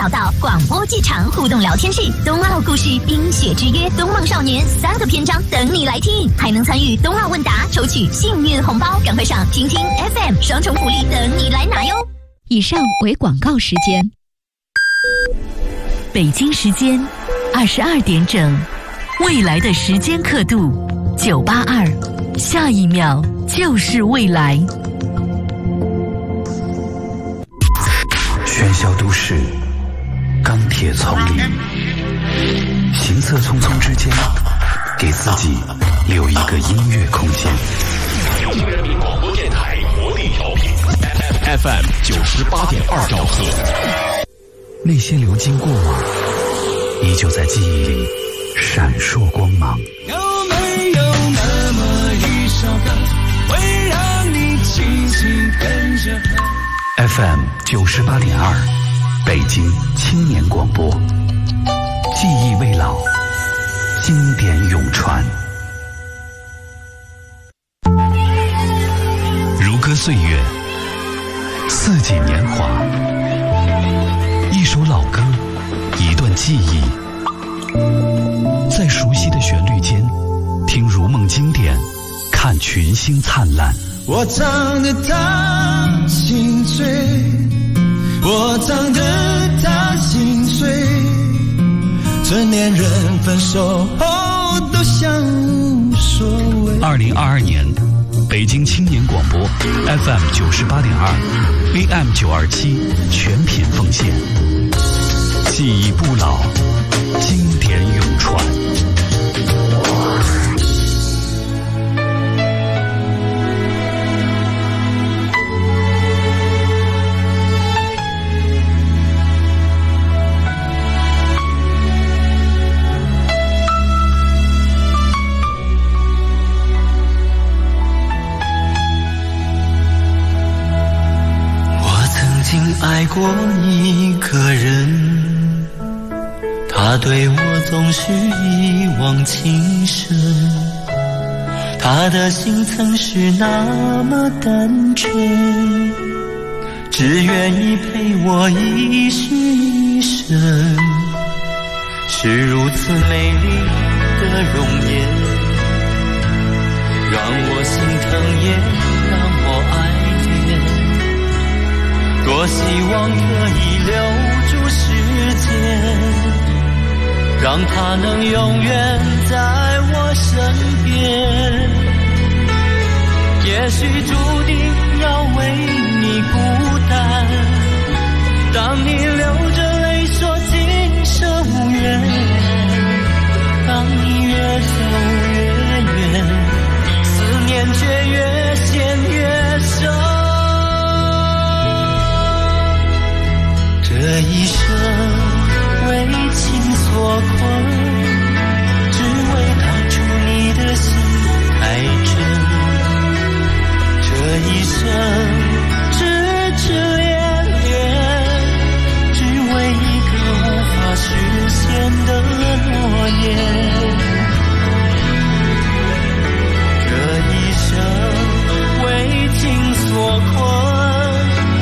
找到广播剧场互动聊天室，冬奥故事、冰雪之约、东梦少年3个篇章等你来听，还能参与冬奥问答，抽取幸运红包，赶快上听听 FM， 双重福利等你来拿哟。 以上为广告时间。 北京时间22点整，未来的时间刻度982，下一秒就是未来。 喧嚣都市，钢铁丛林，行色匆匆之间，给自己留一个音乐空间。 北京人民广播电台活力调频 FM 98.2兆赫。 那些流经过往，依旧在记忆里闪烁光芒。 有没有那么一首歌，会让你轻轻跟着 FM 98.2，北京青年广播，记忆未老，经典永传。如歌岁月，四季年华，一首老歌，一段记忆，在熟悉的旋律间，听如梦经典，看群星灿烂。 我唱得他心碎，我唱得他心碎，成年人分手后都像无所谓。 2022年，北京青年广播 FM 98.2 AM 927全品奉献，记忆不老，经典永传。 爱过一个人，他对我总是一往情深，他的心曾是那么单纯，只愿意陪我一世一生，是如此美丽的容颜，让我心疼也让我爱恋，多希望可以留住时间，让它能永远在我身边。也许注定要为你孤单，当你流着泪说今生无缘，当你越走越远，思念却越陷越深。这一生为情所困，只为当初你的心太真。这一生痴痴恋恋，只为一个无法实现的诺言。这一生为情所困，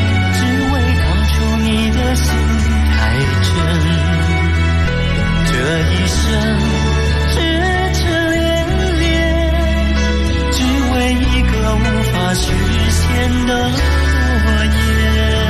你的心太真，这一生痴痴恋恋，只为一个无法实现的诺言。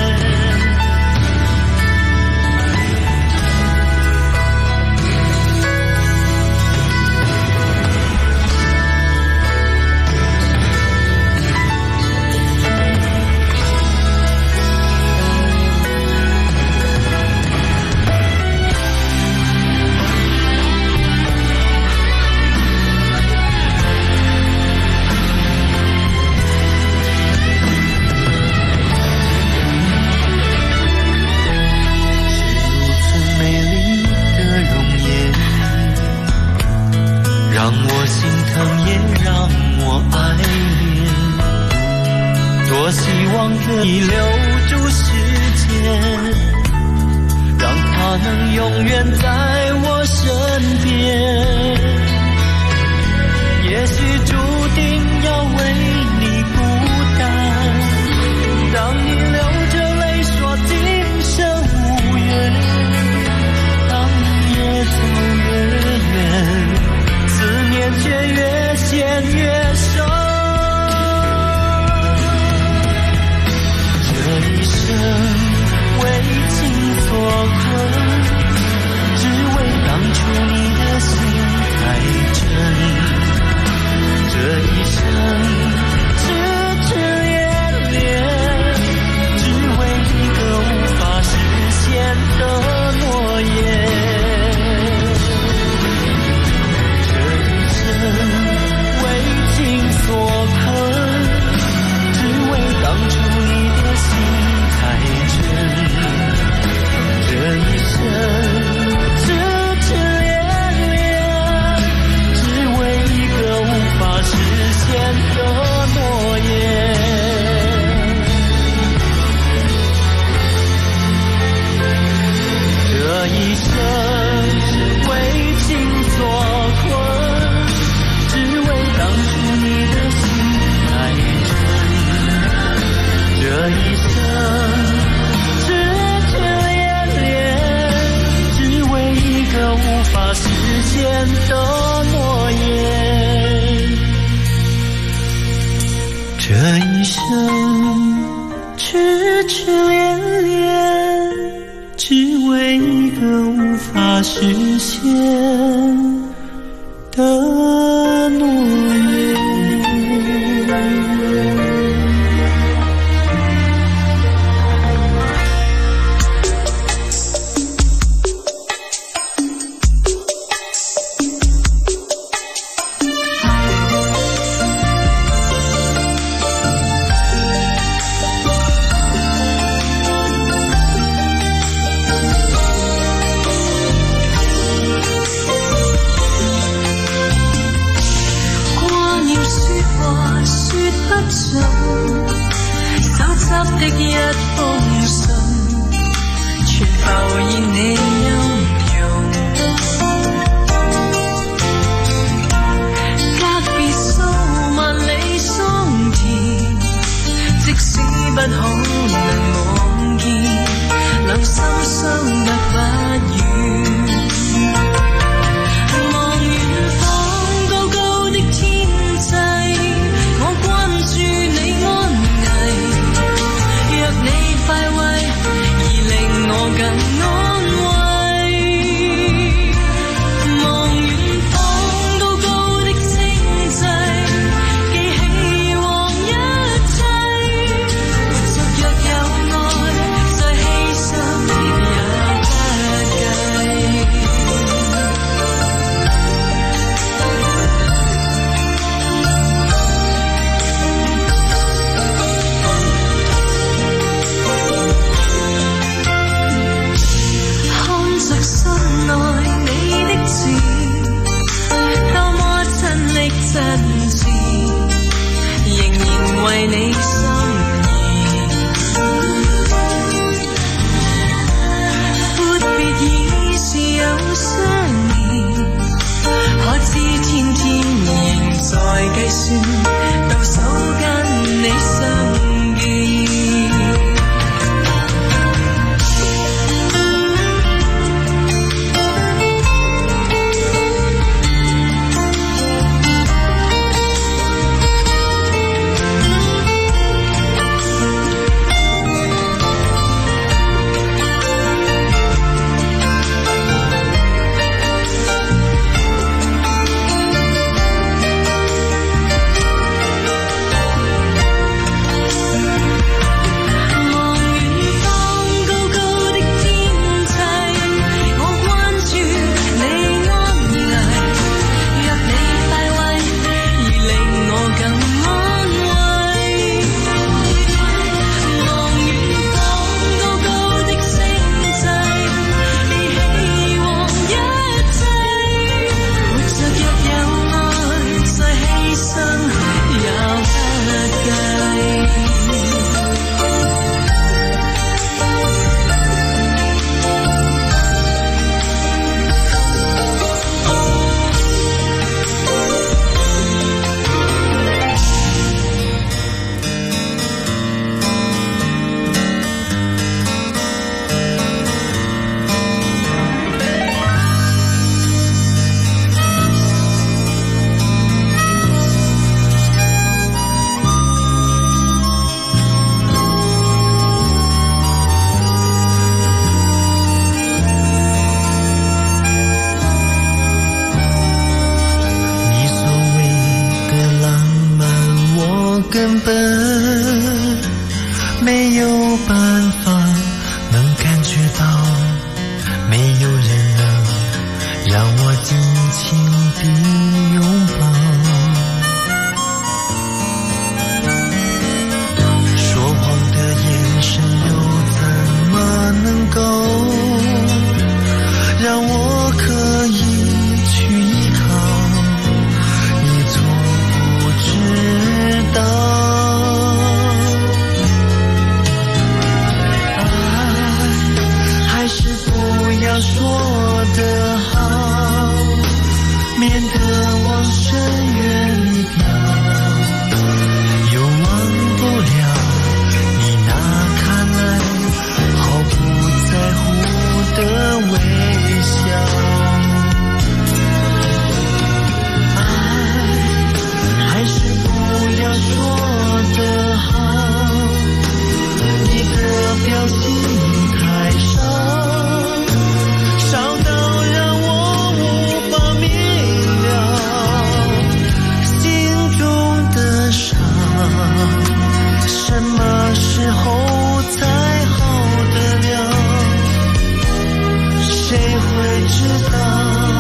让我心疼也让我爱恋，多希望可以留住时间，让它能永远在我身边。也许注定要为你孤单，当你流着泪说今生无缘， 的诺言。这一生痴痴恋恋，只为一个无法实现的诺言。手執的一封信，全浮現你音容。隔別數萬里桑田，即使不可能望見，留心相得不遠。望遠方高高的天際，我關注你安危，若你快慰，而令我更安慰。望遠方高高的星際，記起往一切，活着若有愛，再犧牲也不計。真摯，仍然為你心意。闊別已是有相連，可知天天仍在計算，到手跟你相見。根本没有办法能感觉到，没有人能让我紧紧地拥抱。说谎的眼神又怎么能够让我可以去依靠？你从不知道，爱还是不要说得好，免得往深渊里掉，又忘不了你那看来毫不在乎的微笑。 知道。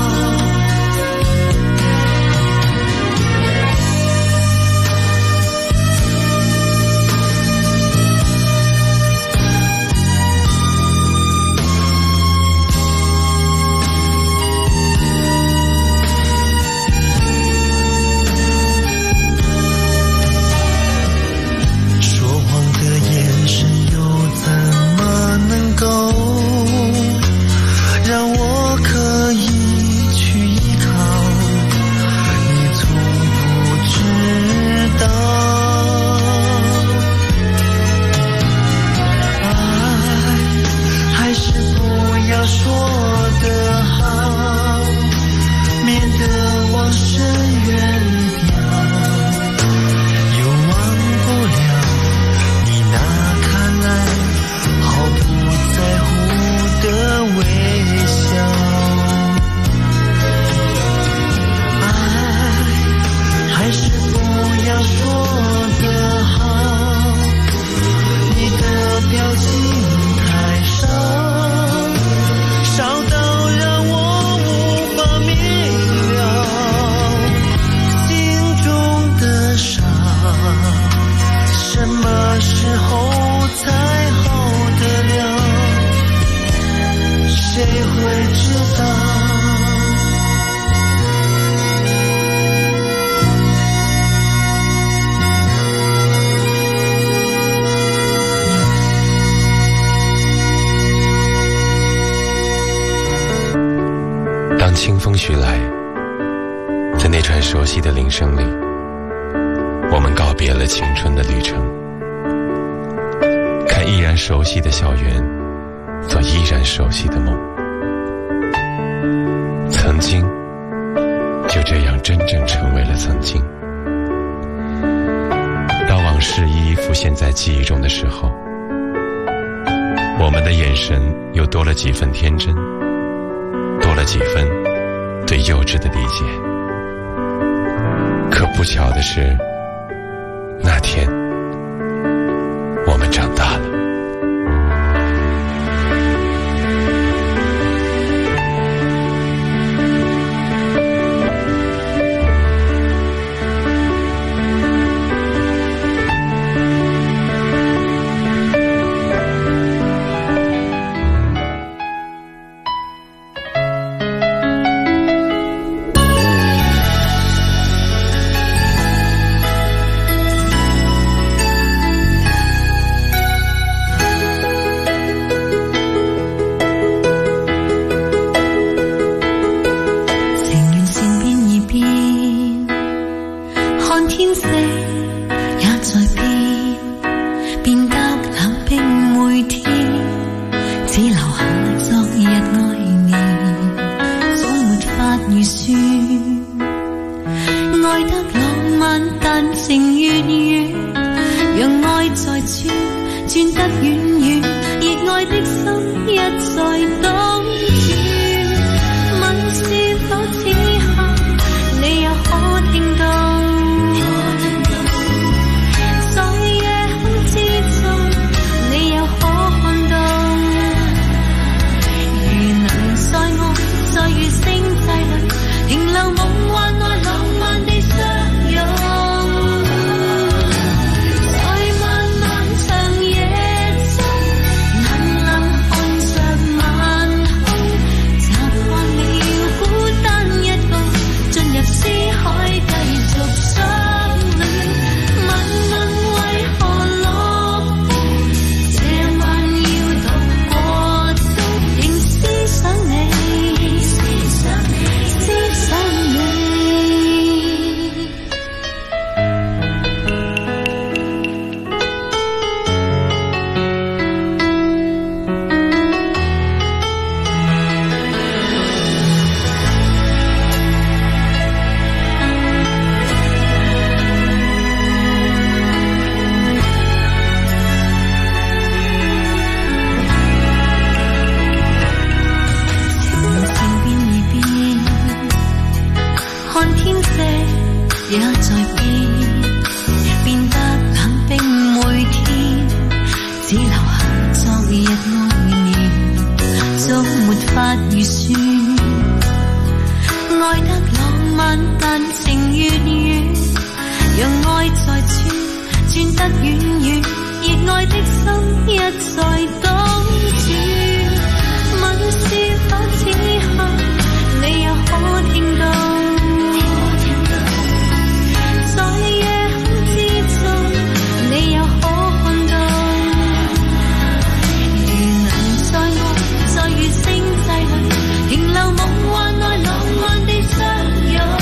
当清风徐来，在那串熟悉的铃声里，我们告别了青春的旅程，看依然熟悉的校园，做依然熟悉的梦。曾经就这样真正成为了曾经。当往事一一浮现在记忆中的时候，我们的眼神又多了几分天真，多了几分对幼稚的理解。可不巧的是，那天我们长大了。 昨沒法預算。 愛得浪漫，但情越遠，讓愛在轉得遠遠，熱愛的心一再倒轉。問是否此刻你又可聽到？在夜空之中，你又可看到？如能在愛，在餘生際裏，停留夢幻內浪漫地相擁。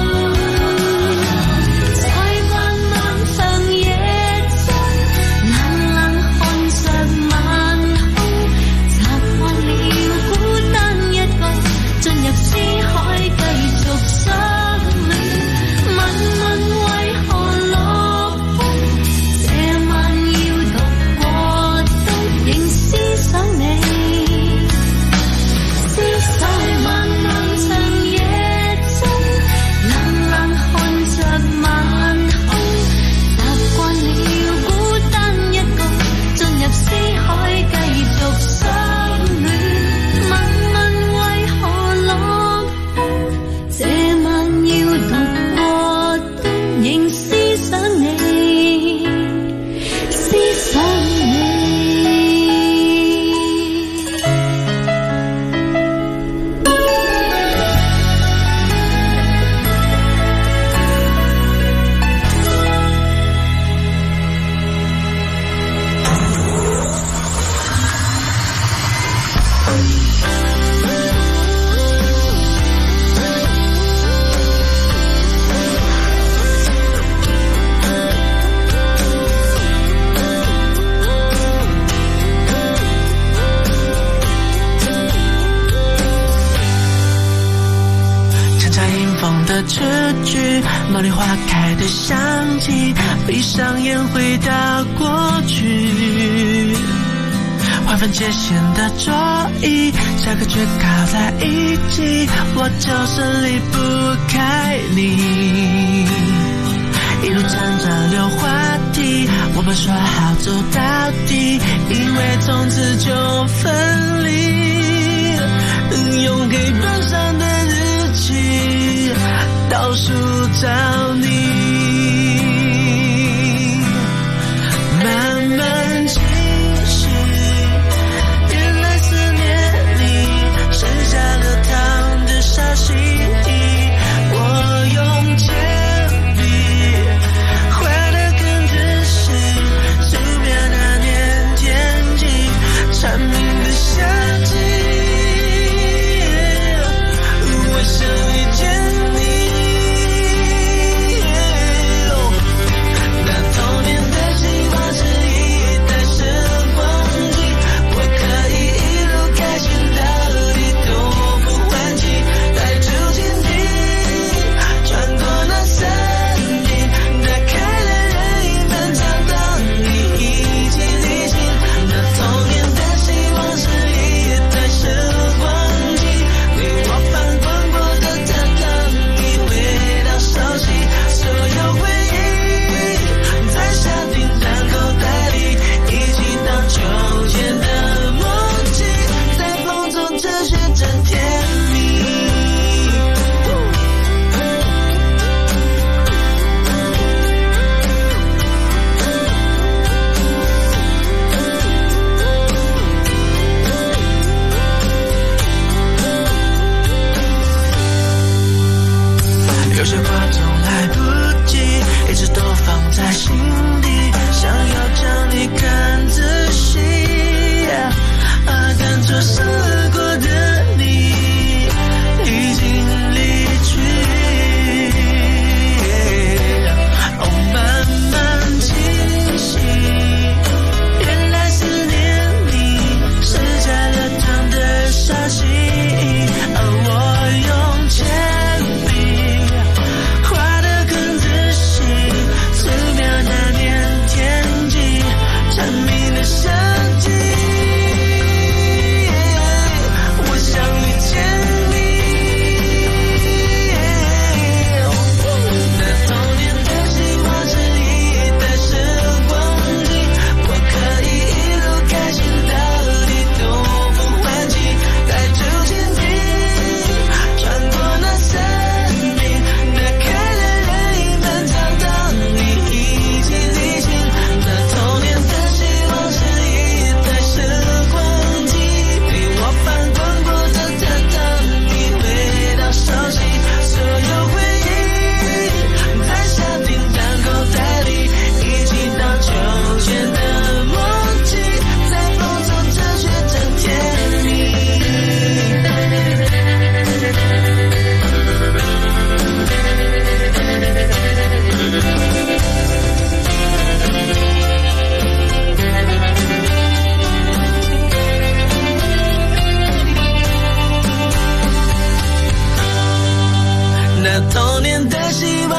茉莉花开的香气，闭上眼回到过去。划分界限的桌椅，下课却靠在一起，我就是离不开你。一路站着溜话题，我们说好走到底，因为从此就分离。用黑板上的日期倒数找你，慢慢清晰，原来思念你剩下了糖的沙溪，我用铅笔画的更仔细，素描那年天气蝉鸣的夏季，我想遇见你。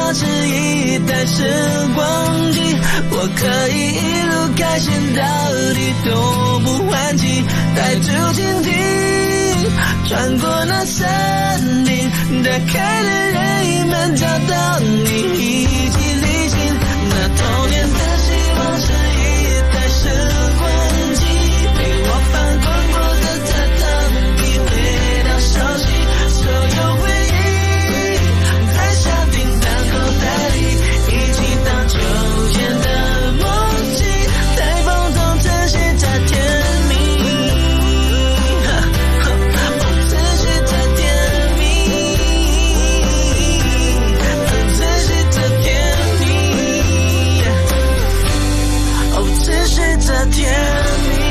望是一台时光机，我可以一路开心到底都不还击，带出蜻蜓穿过那森林，打开了人们找到你，一起旅行。那童年的希望是一台时光机，陪我翻滚过的榻榻米，回到熟悉所有回忆，在小叮当口袋里，一起荡秋千的梦境，在风中晨曦在甜蜜，晨曦在甜蜜，晨曦在甜蜜，晨曦在甜蜜。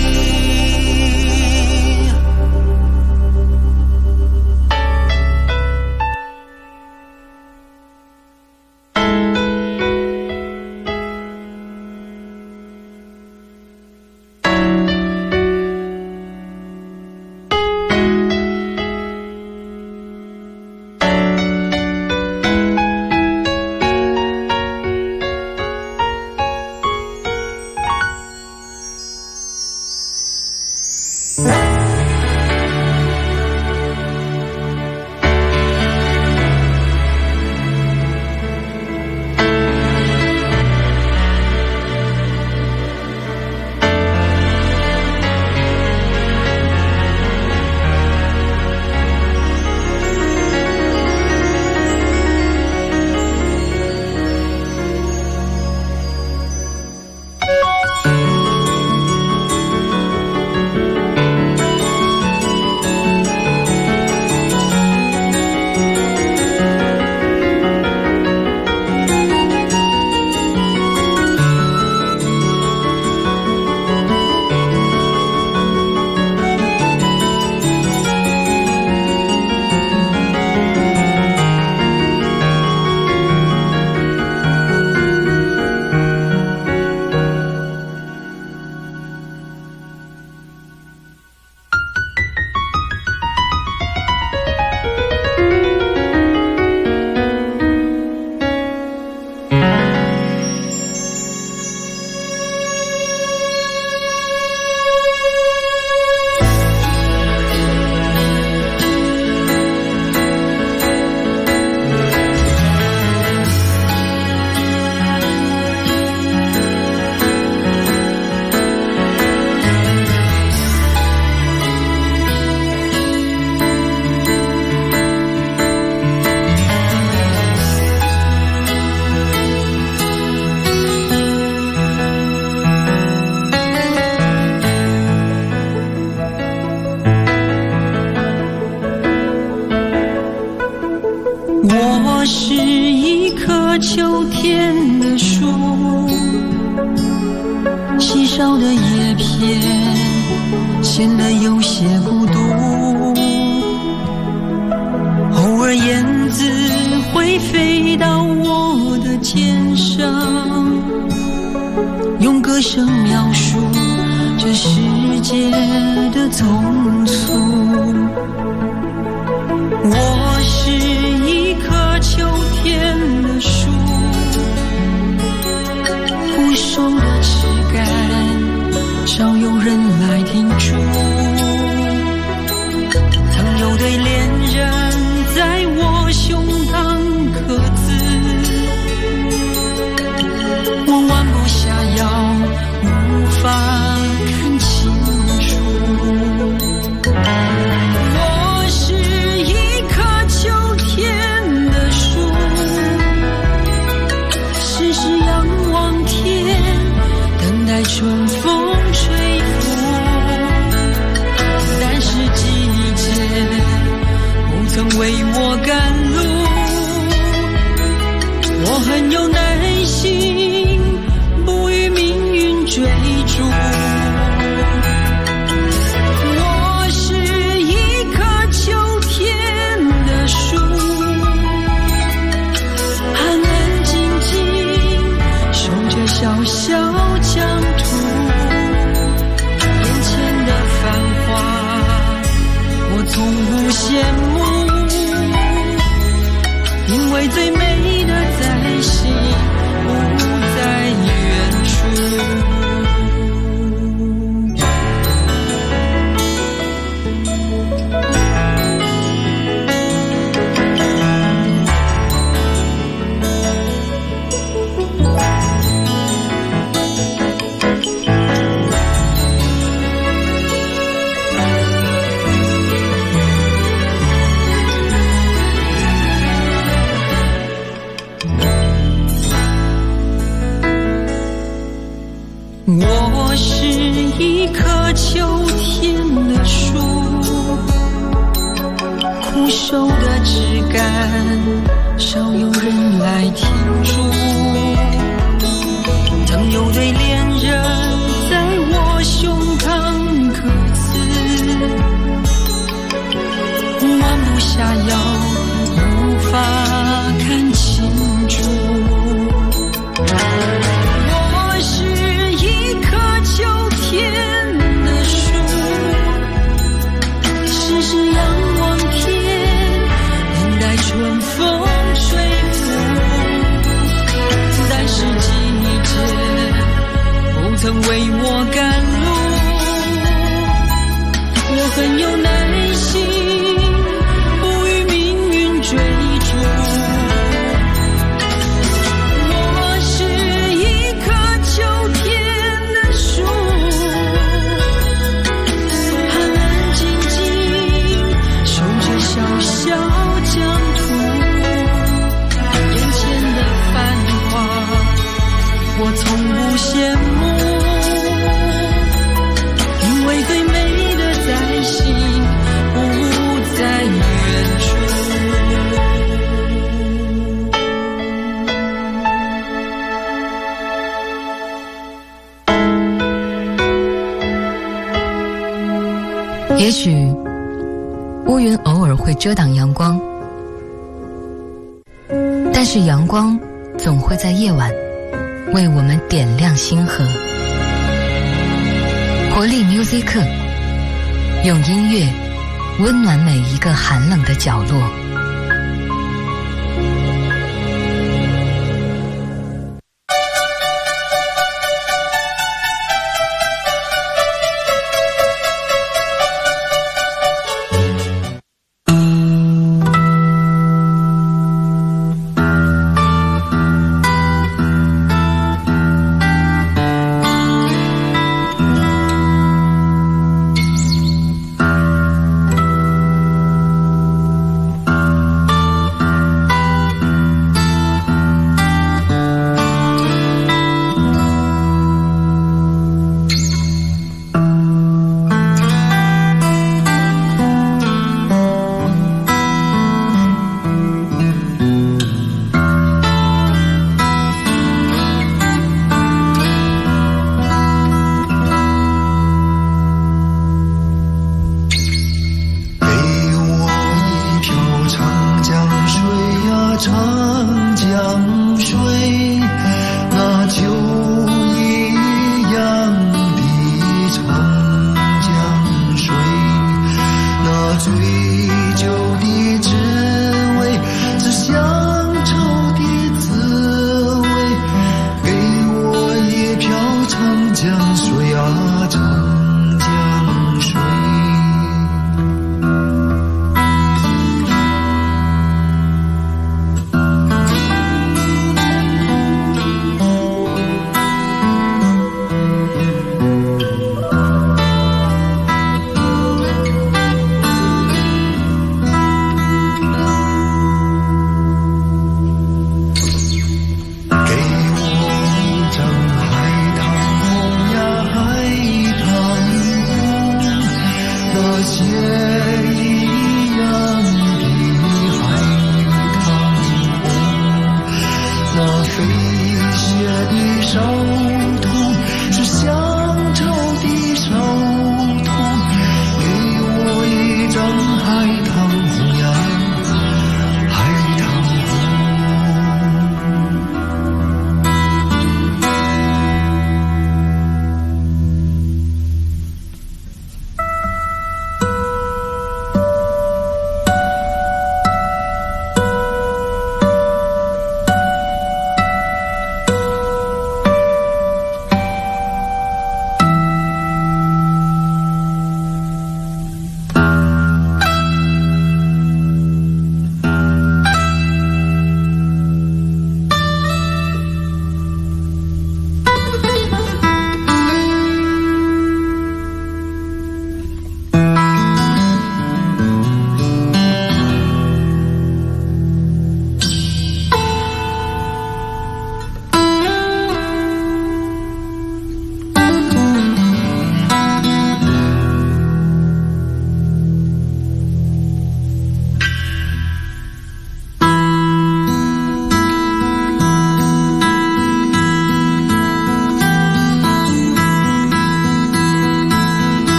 我是一棵秋天的树，稀少的叶片显得有些孤独，偶尔燕子会飞到我的肩上，用歌声描述这世界的匆促。我是一棵秋天的树，枯瘦的枝干少有人来停驻，曾有对恋人在我胸膛刻字，我弯不下腰，无法看清楚。我是一棵秋天的树，时时仰望天，等待春风吹拂，但是季节不曾为我赶路，我很有耐心，不与命运追逐。我是一棵秋天的树，安安静静守着小小疆土，眼前的繁华我从不羡慕，因为最美的不朽的枝干，少有人来停驻。曾有对恋人在我胸膛歌词，弯不下腰，无法看清楚。我是一棵秋天的树，时时仰望天，等待春风吹拂。但是季节不曾为我赶路，我很有耐心，不与命运追逐。我是一棵秋天的树，安安静静守着小小疆土。眼前的繁华我从不羡慕，因为最美的在心，不在远处。 也许乌云偶尔会遮挡阳光，但是阳光总会在夜晚为我们点亮星河。活力 Music， 用音乐温暖每一个寒冷的角落。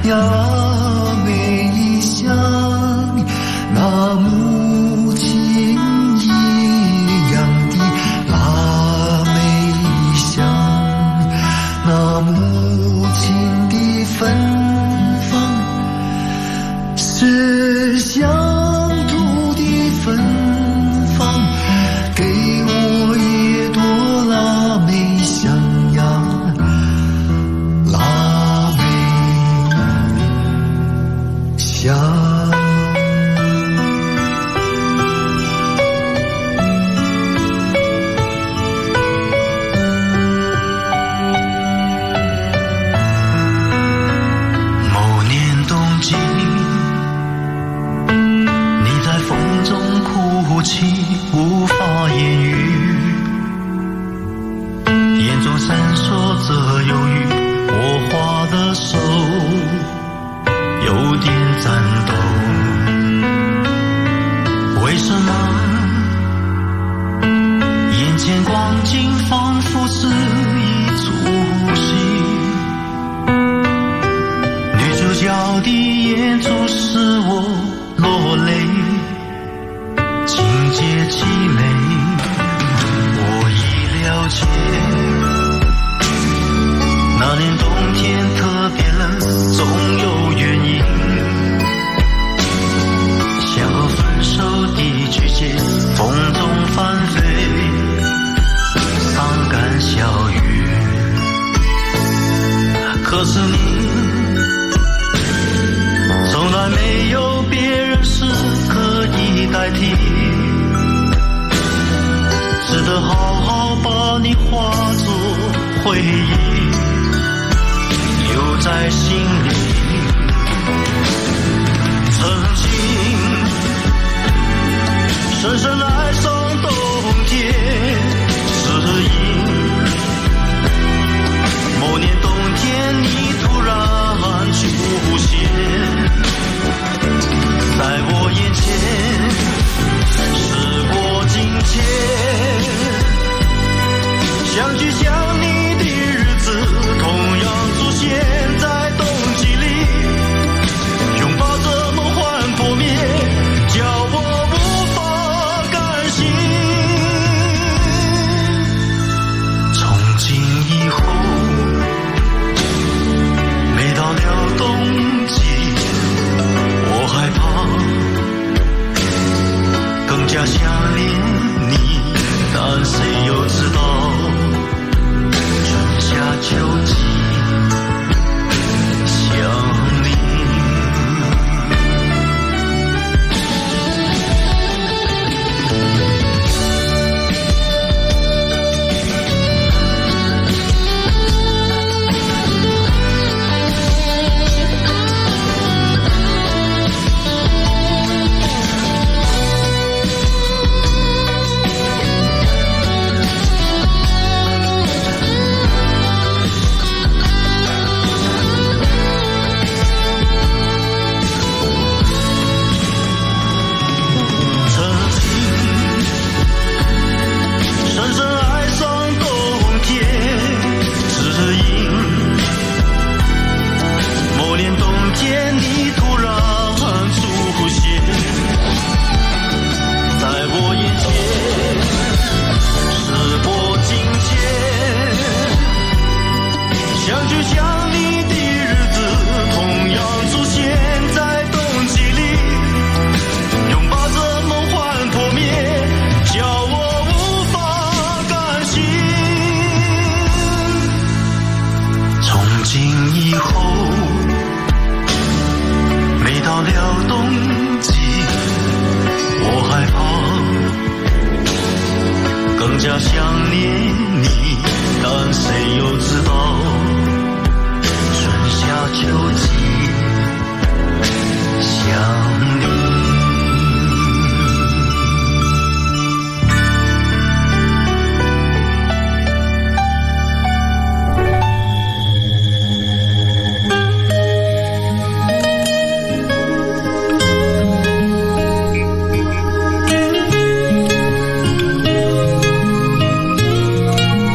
呀梅香，那母亲一样的腊梅香，那母亲的芬芳是乡土的芬芳，给我一朵腊梅香呀，腊梅香。某年冬季，你在风中哭泣，无法言语，眼中闪烁着忧郁，我画的手有点颤抖。为什么眼前光景仿佛是一出戏？女主角的演出使我落泪，情节凄美，我已了解。那年冬天特别冷，总有原因，像和分手的季节，风中翻飞，伤感笑语。可是你从来没有别人是可以代替，只得好好把你化作回忆，留在心里。曾经深深爱上冬天，是因某年冬天你突然出现在我眼前，时过境迁，相聚想你的日子同样出现在冬季里，拥抱着梦幻破灭，叫我无法甘心。从今以后，每到了冬季，我害怕更加想念你，但谁又知道春夏秋季想你。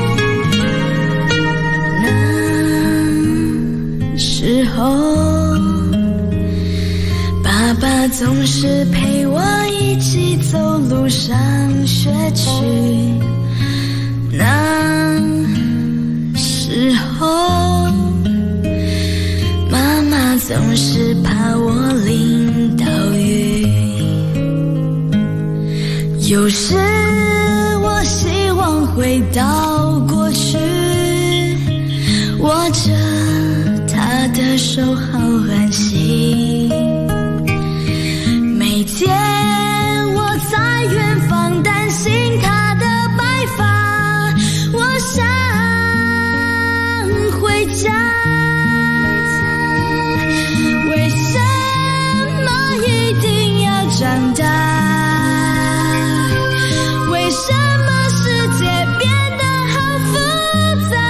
时候总是陪我一起走路上学去，那时候妈妈总是怕我淋到雨，有时我希望回到过去，握着她的手好安心。每天我在远方担心她的白发，我想回家。为什么一定要长大？为什么世界变得好复杂？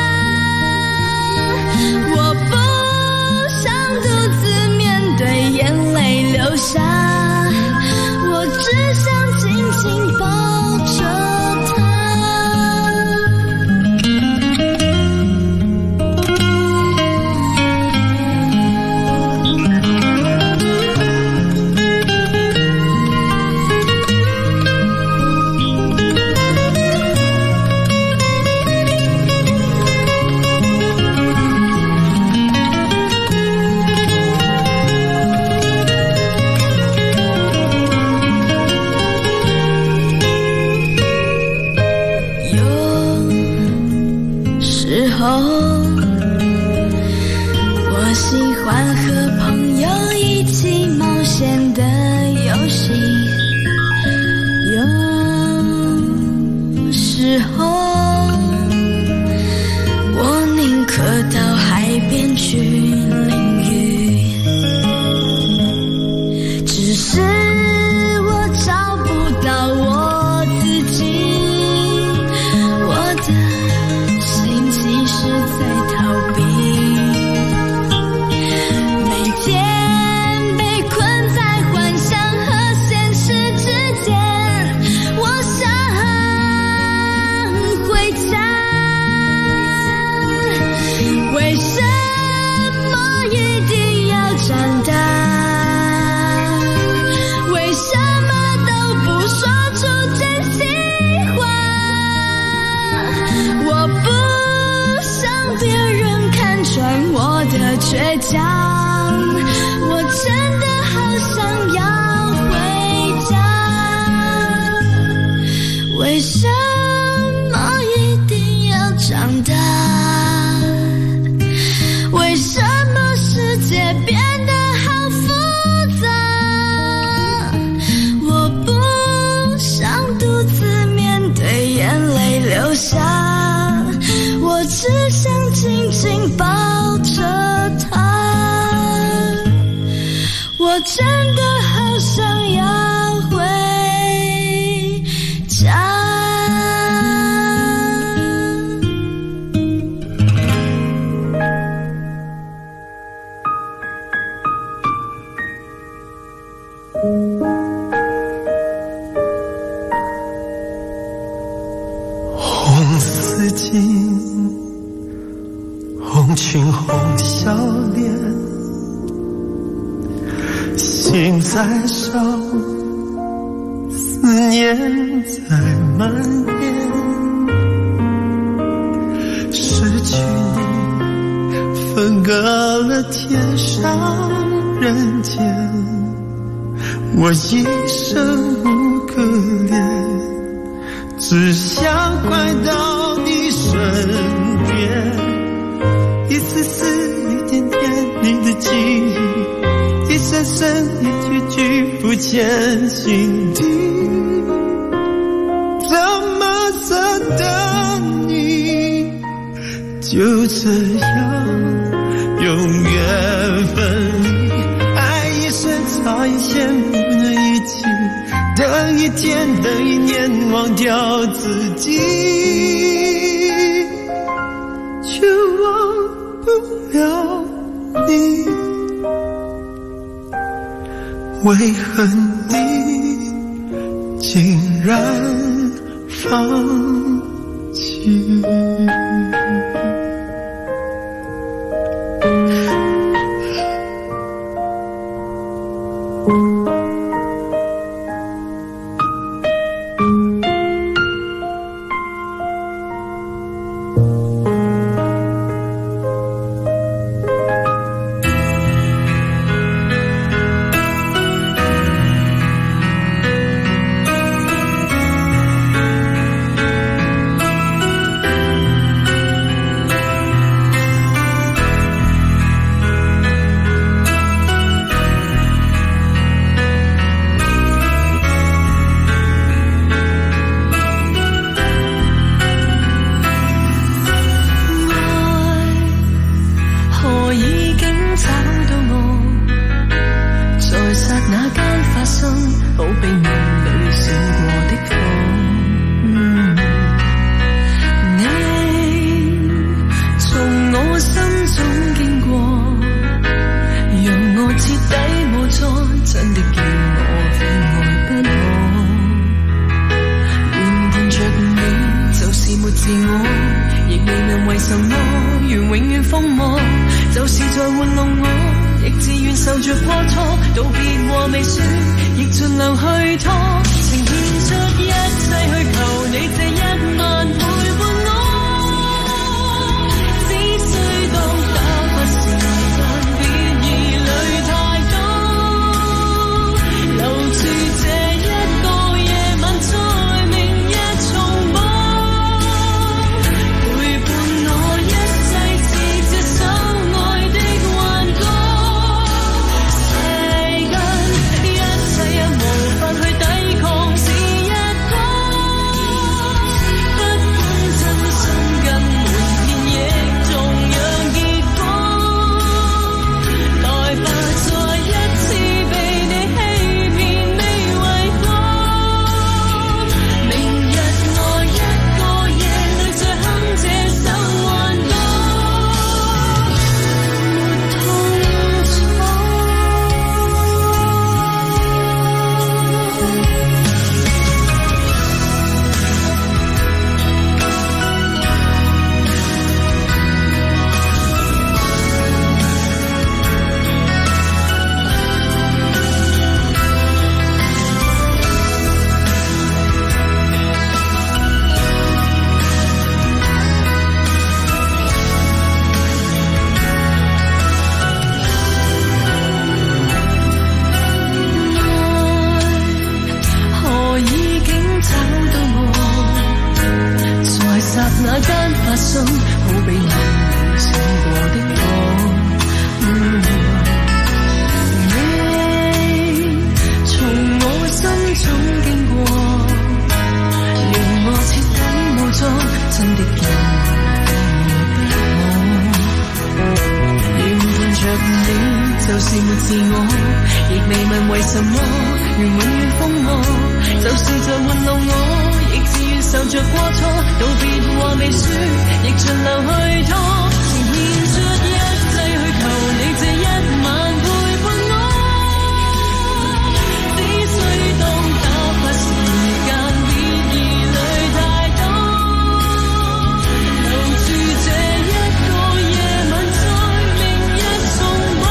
我不想独自面对眼泪流下，我只想紧紧抱着她。我喜欢和朋友一起冒险的游戏，有时候我宁可到海边去淋雨，只是我找不到我自己，我的心其实在逃避，每天被困在幻想和现实之间，我想回家。为什么一定要长大？为什么都不说出真心话？我不想别人看穿我的倔强，我真的好想要回家。为什么一定要长大？为什么世界变得好复杂？我不想独自面对眼泪流下，我只想紧紧抱着她。我真的好想要回家。 红丝巾，红裙红笑脸，心在烧，思念在蔓延。失去你，分隔了天上人间，我一生无可恋，只想快到你身边。一丝丝一点点你的记忆，一声声一句句浮现心底。怎么舍得你就这样永远分离？爱一生草一线不能一起，等一天等一年忘掉自己，却忘不了你。为何你竟然放弃？ 着過錯，道別和微笑，亦盡量去拖，呈獻出一切去求你這一晚陪伴我，只需當打發時間，別疑慮太多，留住這一個夜晚，在明日重播，陪伴我一世是這首愛的幻歌，世間一切也無法去抵抗，是一個不管真心跟瞞騙亦重樣結果，來吧再一次被你欺騙未為過，明日我一個夜裏再哼這首幻歌，沒痛楚。何已經找到我，在剎那間發生，好比你醒過的我。你從我心中經過，令我徹底無助，真的見認伴着你就是沒自我，亦未問為什麼，願永遠瘋魔，就是在玩弄我，亦自願受着過錯，道別話未說，亦盡量去拖，呈獻出一切去求你這一晚陪伴我，只需當打發時間，別疑慮太多，留住這一個夜晚，在明日重播，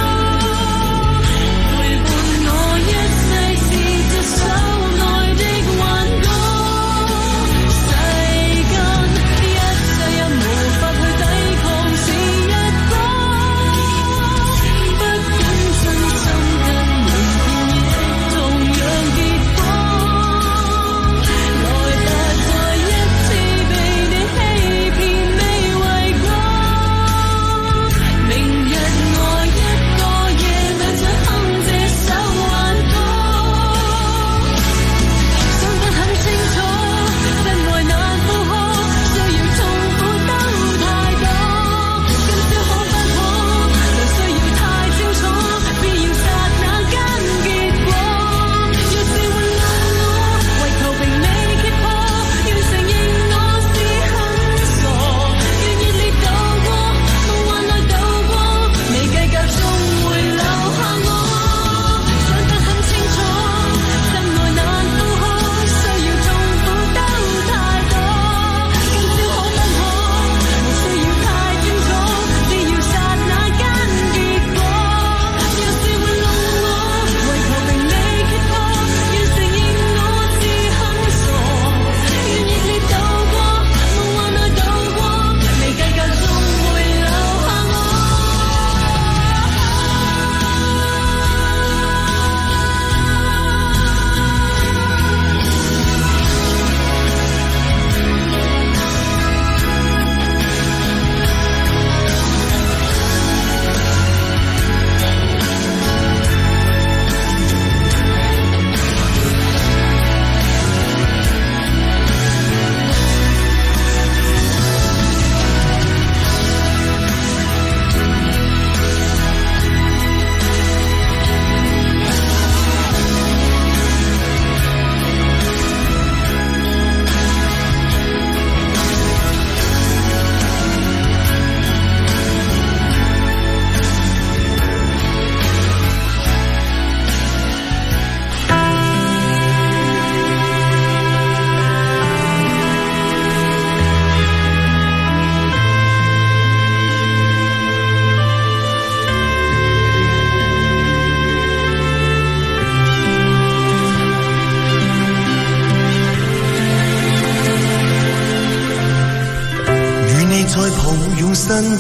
陪伴我一世是這首愛的幻歌，世間一切也無法去抵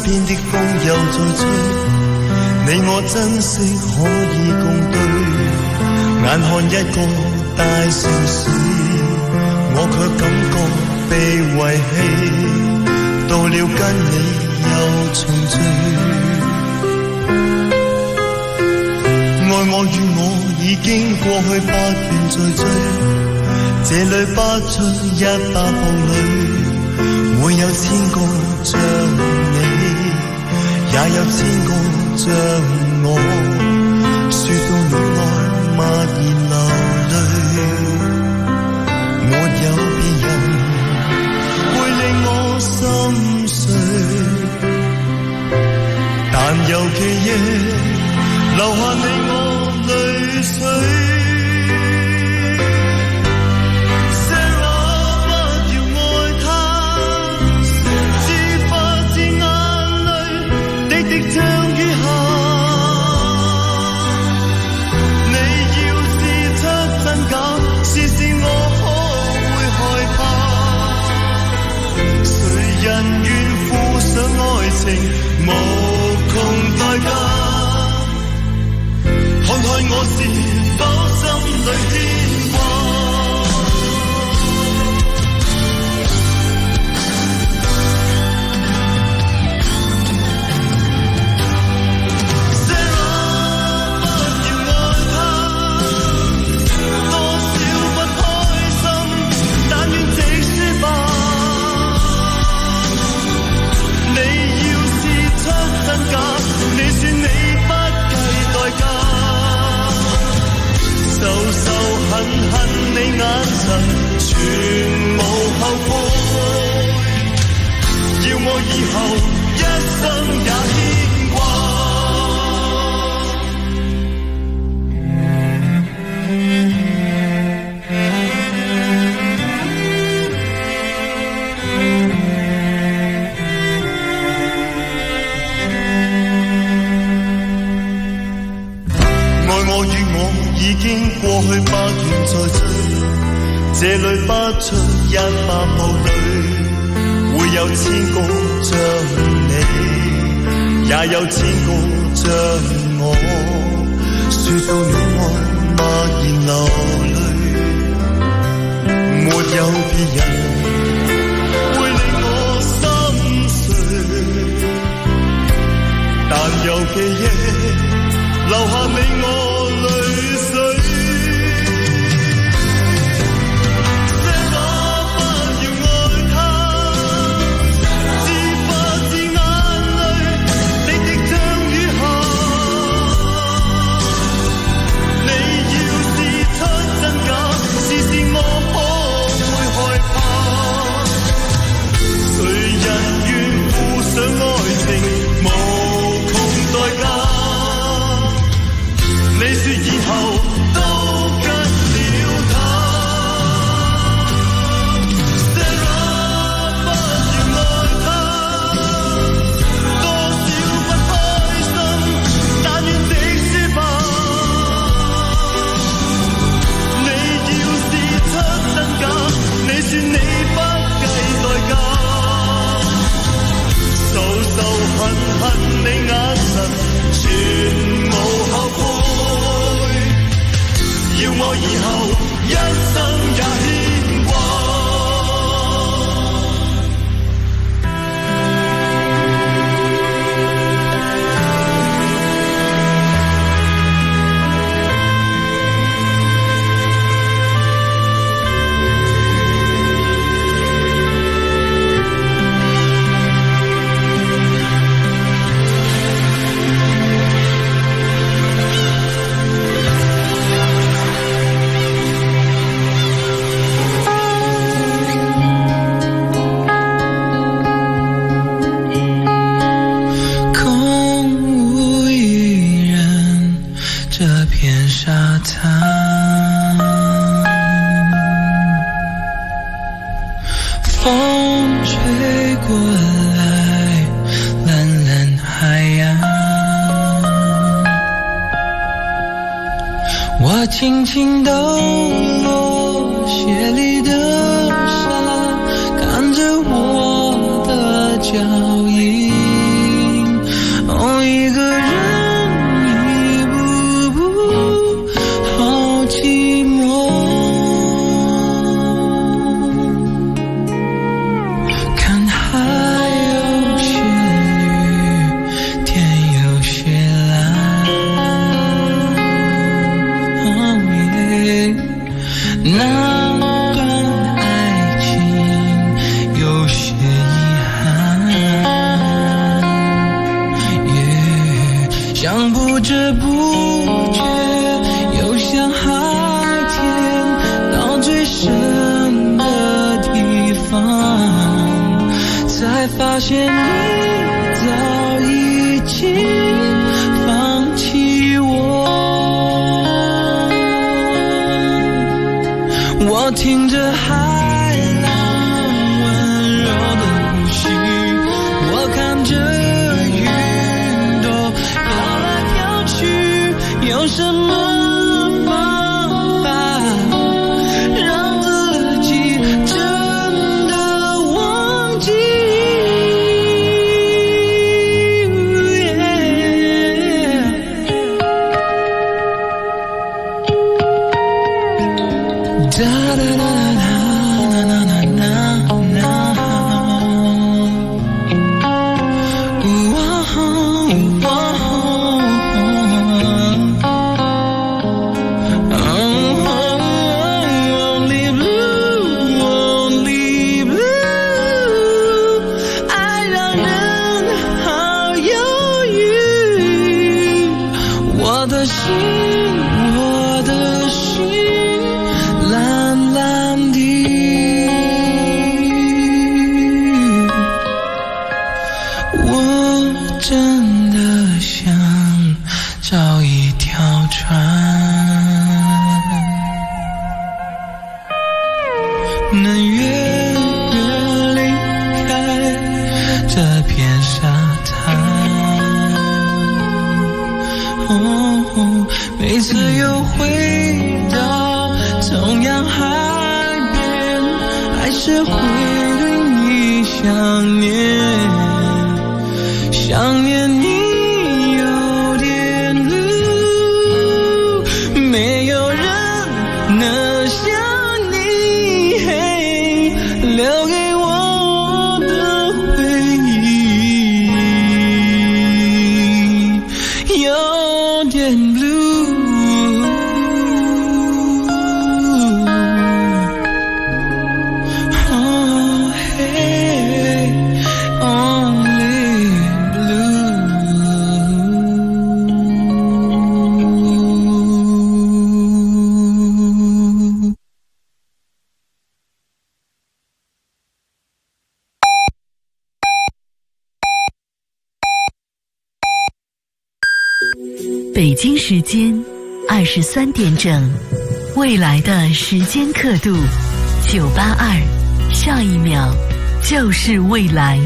邊的風又在吹，你我珍惜可以共對，眼看一個大城市，我卻感覺被遺棄，到了跟你又重聚，愛我與我已經過去百遍再追，這裏不出100步裏，會有1000個像你，也有1000個像我，說到戀愛默然流淚，沒有別人會令我心碎，但有記憶留下你我淚水。人願付上愛情無窮代價，看看我是否心裏牽掛。你說你不計代價，仇仇恨恨你眼神全無後悔，要我以後一生也牽掛。已經過去百遍再追，這裏不出100步裏，會有1000個像你，也有1000個像我，說到戀愛默然流淚，沒有別人會令我心碎，但有記憶留下你我淚水。想愛情無窮代價，你說以後都跟了他。Sarah 不要愛他，多少不開心，但願直說吧。你要是出真假，你說你不計代價。仇仇恨恨你眼神全無後悔，要我以後一生也牽掛。 轻轻抖落鞋里的沙，看着我的脚印。 像不知不觉游向海天，到最深的地方，才发现你早已经放弃我。我听着海浪温柔的呼吸，我看着云朵飘来飘去，有什么方法让自己真的忘记？哒哒哒哒哒哒哒哒。我的心蓝蓝的，我真的想找一条船，能远远离开这片沙滩。每次又回到同样海边，还是会对你想念，想念你有点路，没有人能像你留给我的回忆，有点 blue。 北京时间23点整，未来的时间刻度982，下一秒就是未来。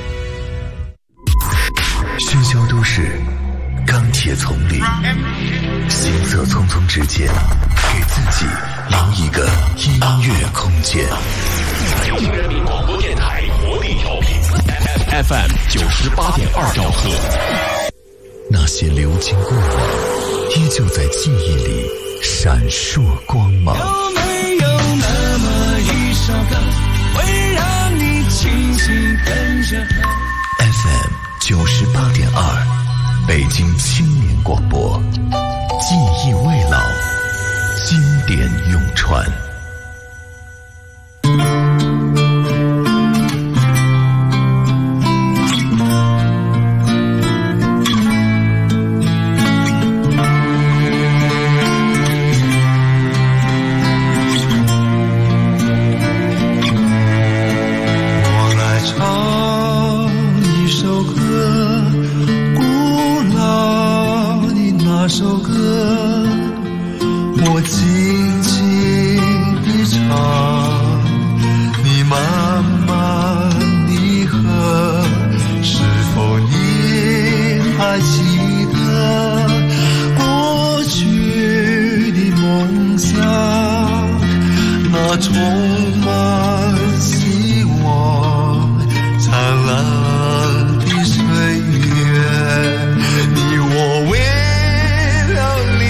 喧嚣都市，钢铁丛林，行色匆匆之间，给自己留一个音乐空间。 北京人民广播电台活力调频 FM 98.2兆赫。 那些流金过往，依旧在记忆里闪烁光芒。 有没有那么一首歌，会让你轻轻跟着和 FM 98.2，北京青年广播，记忆未老，经典永传。 你我为了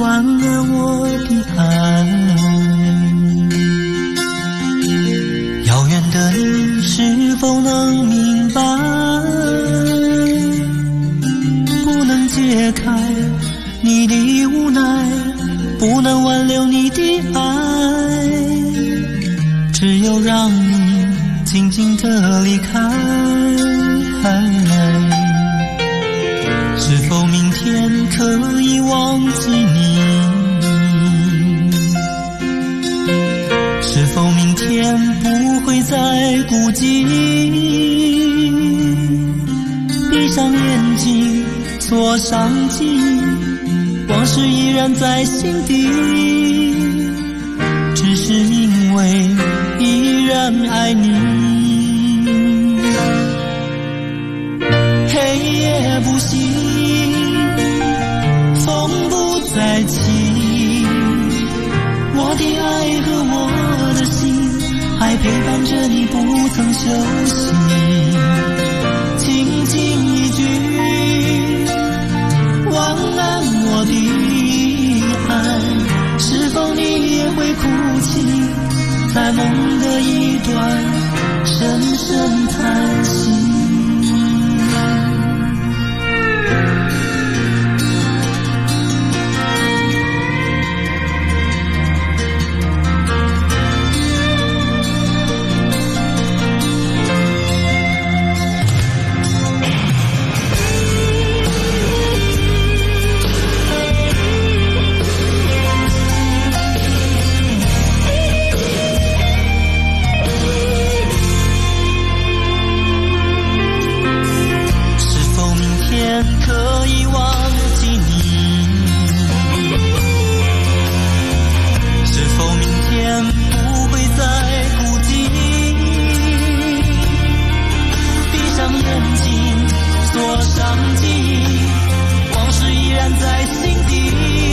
晚安我的爱。遥远的你是否能明白，不能解开你的无奈，不能挽留你的爱，只有让你静静地离开。是否明天可以忘记你？是否明天不会再孤寂？闭上眼睛，锁上镜，往事依然在心底，只是因为依然爱你。黑夜不息，风不再起，我的爱和我的心还陪伴着你不曾休息。轻轻一句晚安我的爱，是否你也会哭泣，在梦的一端深深叹息。可以忘记你，是否明天不会再孤寂？闭上眼睛，锁上记忆，往事依然在心底，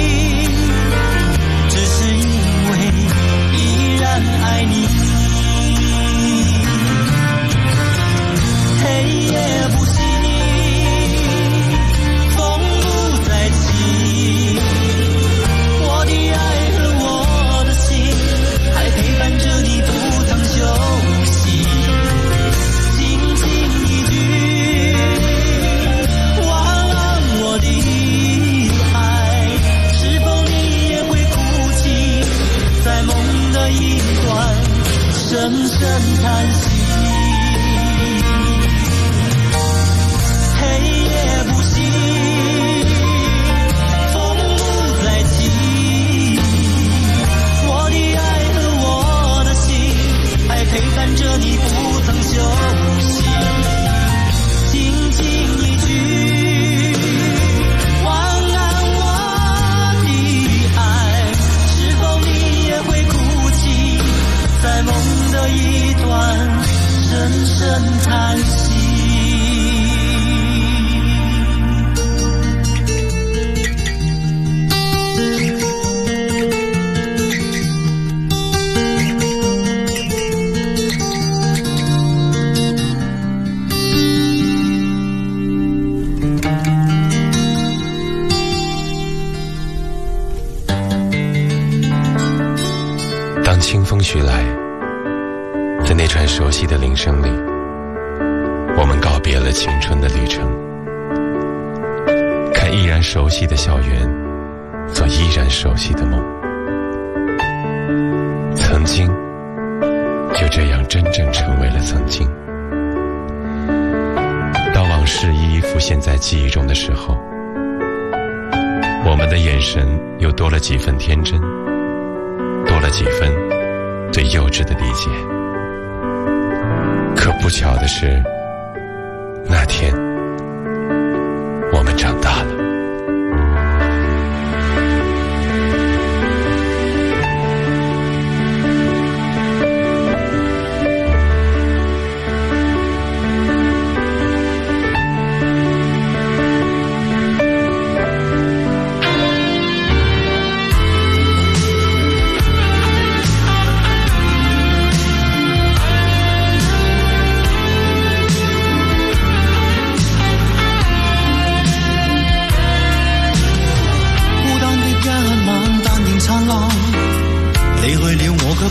只是因为依然爱你。黑夜不息，我的爱和我的心还陪伴着你不曾休息。轻轻一句晚安我的爱，是否你也会哭泣，在梦的一端深深叹息。黑夜不息，陪伴着你不曾休息。轻轻一句晚安我的爱，是否你也会哭泣，在梦的一端深深叹息。 清风徐来，在那串熟悉的铃声里，我们告别了青春的旅程，看依然熟悉的校园，做依然熟悉的梦。曾经就这样真正成为了曾经。当往事一一浮现在记忆中的时候，我们的眼神又多了几分天真，多了几分对幼稚的理解。可不巧的是，那天我们长大了。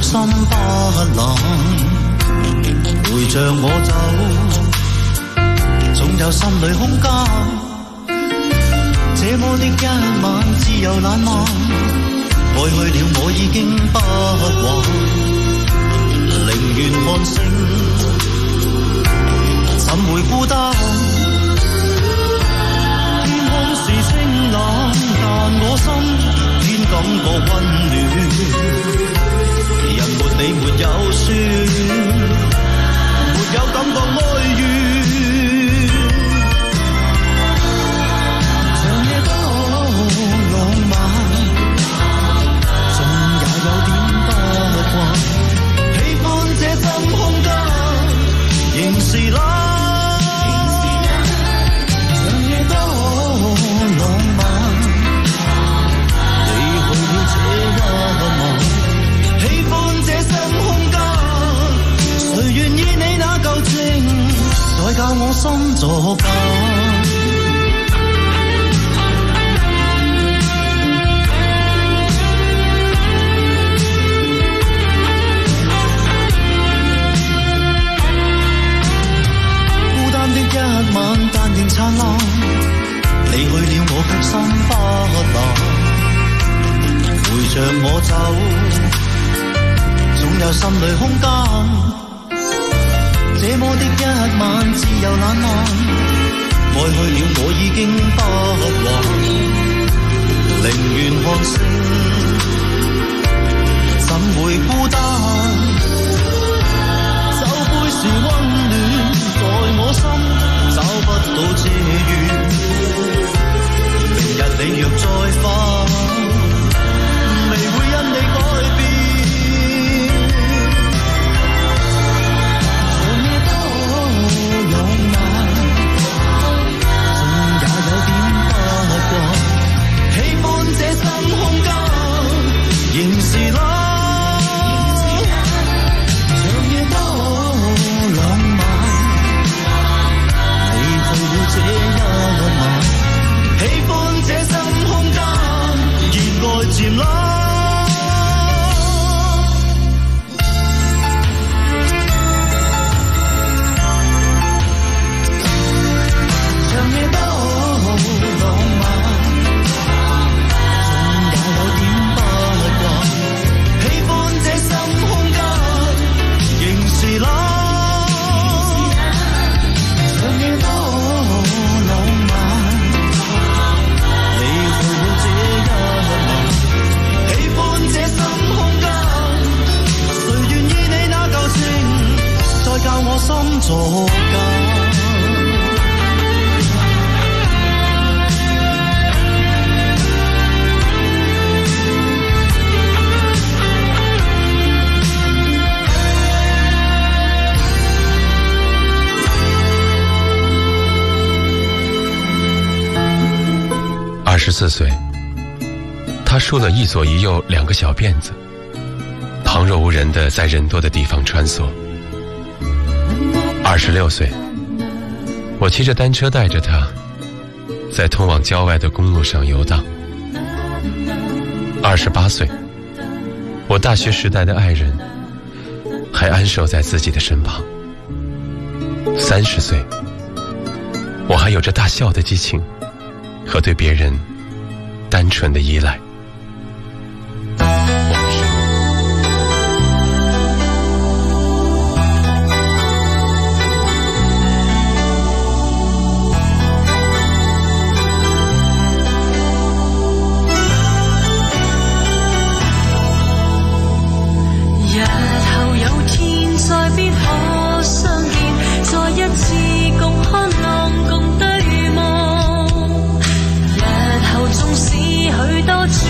心不冷，陪着我走，總有心裏空間。這麼的一晚自由懶漫，愛去了我已經不還，寧願看星，怎會孤單？天空是清冷，但我心偏感覺溫暖。人沒你沒有酸，沒有感覺哀怨。長夜多浪漫，總也有點不慣。喜歡這深空間，仍是冷。長夜多浪漫，你去了這一晚。喜歡這深空間，誰願意你那舊情，再教我心作假。孤單的一晚，但仍燦爛，離去了我卻心不冷，陪着我走。總有心裏空間，這麼的一晚自由懶漫，愛去了我已經不還，寧願看星，怎會孤單？酒杯是溫暖，在我心找不到這緣，明日你若再返，未會因你改變。這深空間仍是冷，長夜多浪漫，離去了這一晚。喜歡這深空間，熱愛漸冷。長夜多浪漫。是冷，長夜多浪漫，離去了這一晚。喜歡這深空間，誰願意你那舊情，再教我心作假。 24岁，他梳了一左一右2个小辫子，旁若无人地在人多的地方穿梭。26岁，我骑着单车带着他，在通往郊外的公路上游荡。28岁，我大学时代的爱人还安守在自己的身旁。30岁，我还有着大笑的激情和对别人单纯的依赖。 日後有天再必可相見，再一次共看浪共對望。日後縱使許多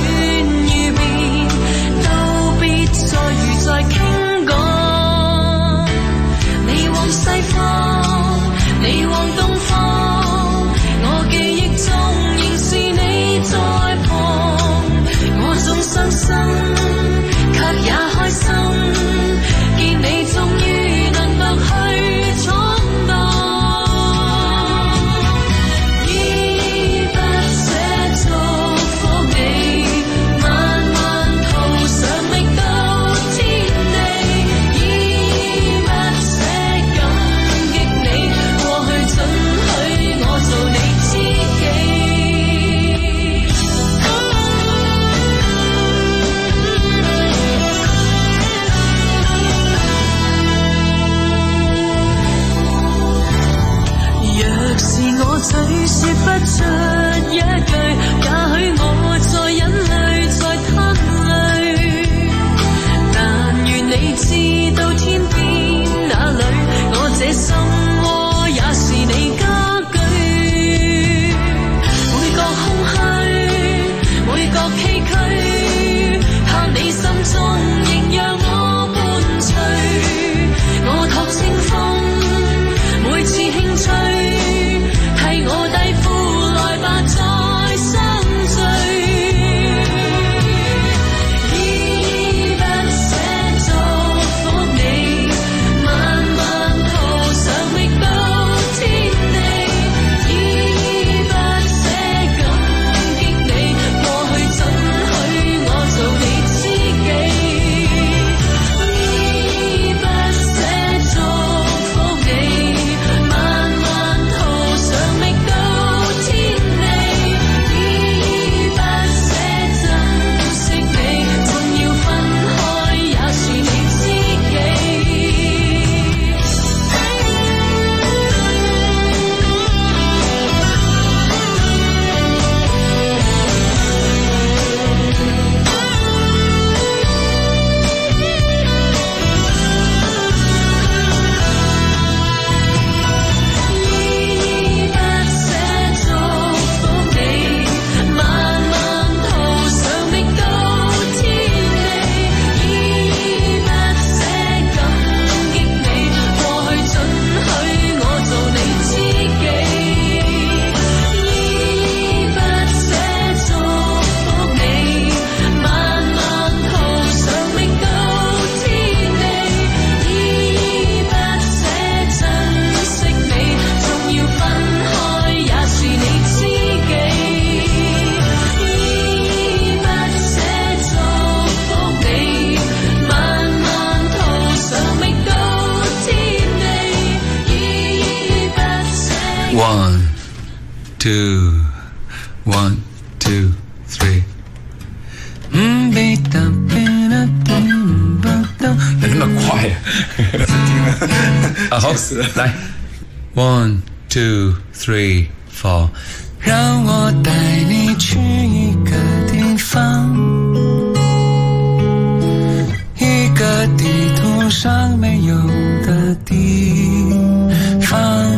2 1 2 3。怎么那么快呀？啊，好，来 ，1 2 3 4，让我带你去一个地方，一个地图上没有的地方。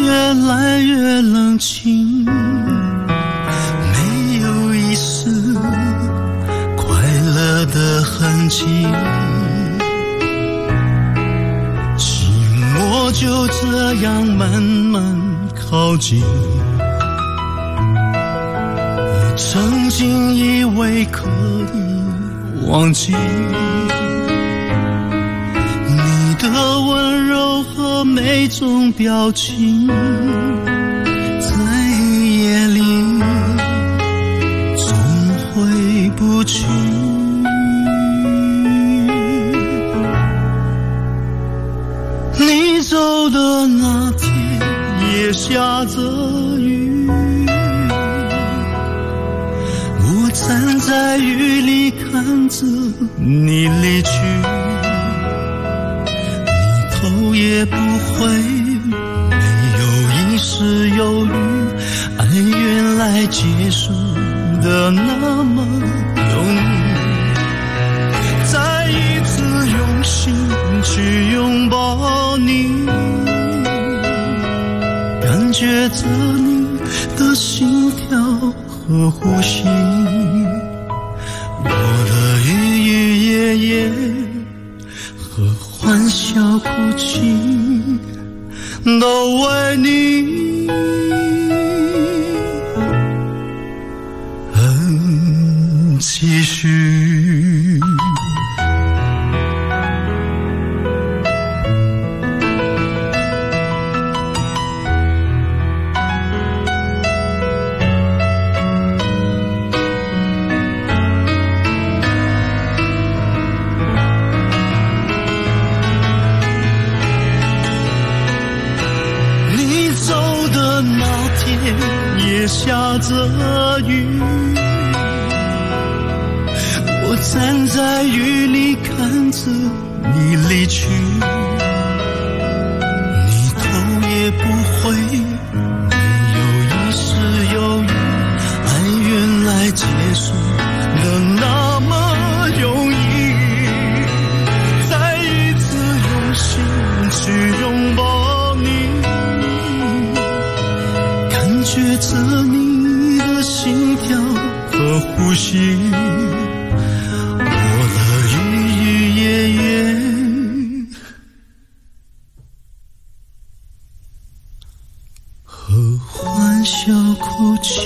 越来越冷清，没有一丝快乐的痕迹，寂寞就这样慢慢靠近。曾经以为可以忘记你的温柔和每种表情，在夜里总回不去。你走的那天也下着雨，我站在雨里看着你离去，你头也不回，没有一丝犹豫，爱原来结束的那么容易，再一次用心去拥抱你，感觉着你的心跳和呼吸，我的日日夜夜和欢笑哭泣都为你而继续。也下着雨，我站在雨里看着你离去，你头也不回，没有一丝犹豫，爱原来结束的那么容易，再一次用心去拥抱你，感觉着你的心跳和呼吸，我的日日夜夜和欢笑哭泣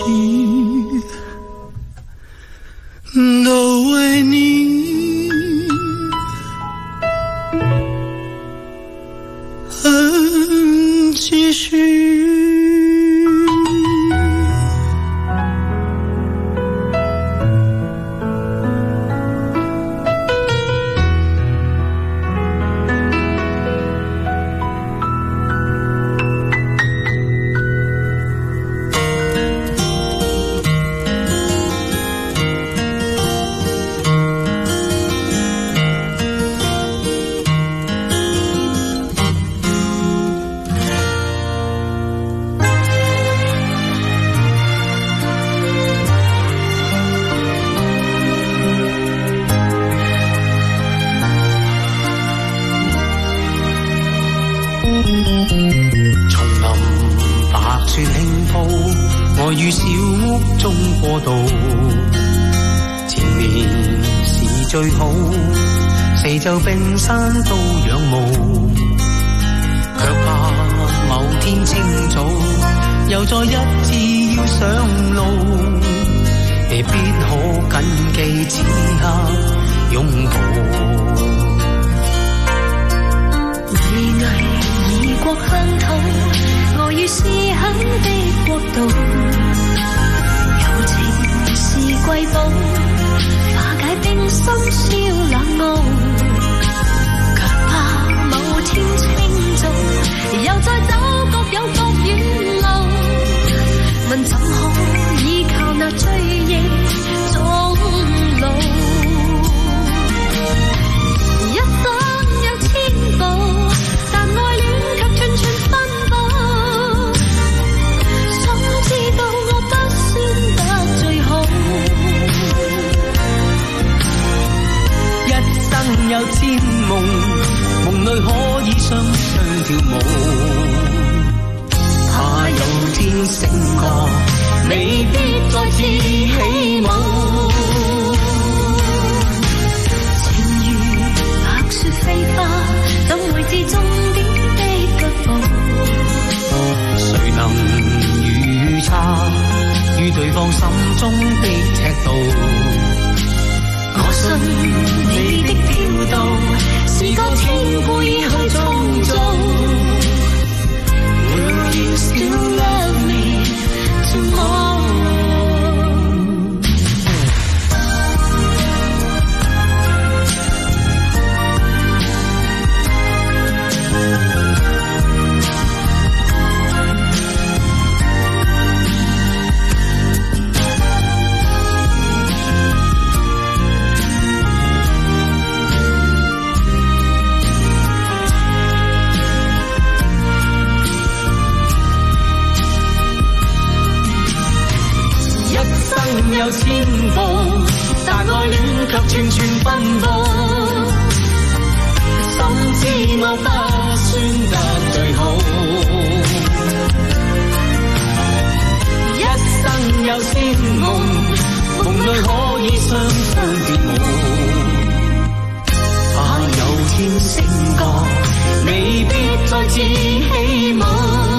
都为你而继续。 最好，四周冰山都仰慕，卻怕某天清早又再一次要上路，未必可緊記此刻擁抱。巍巍異國鄉土，我與思鄉的國度，柔情是瑰寶。化解冰心燒冷傲，卻怕某天清早又再走各有各遠路，問怎可依靠那追憶終老，一生有千步，但愛戀卻寸寸奔波， 天醒覺，未必再次起舞。情如白雪飛花，怎會知終點的腳步？誰能預測於對方心中的尺度？我信你的調度，是個天輩去創造。Will you still love me tomorrow?有千步，但愛戀卻串串奔波。深知我不算得最好，一生有千夢，夢裏可以雙雙別舞。怕有天醒覺，未必再次起舞。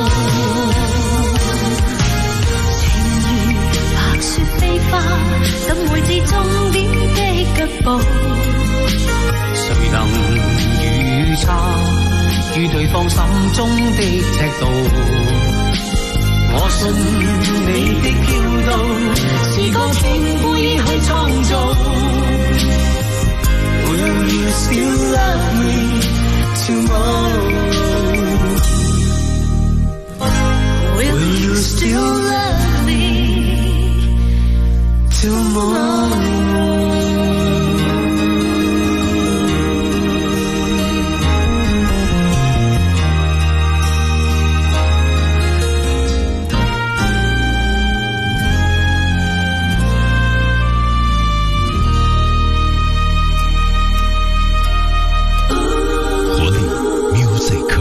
飛花怎會知終點的腳步？誰能預測於對方心中的尺度？我信你的調度，是個天輩去創造。Will you still love me tomorrow? Will you still love me? 活力 Music。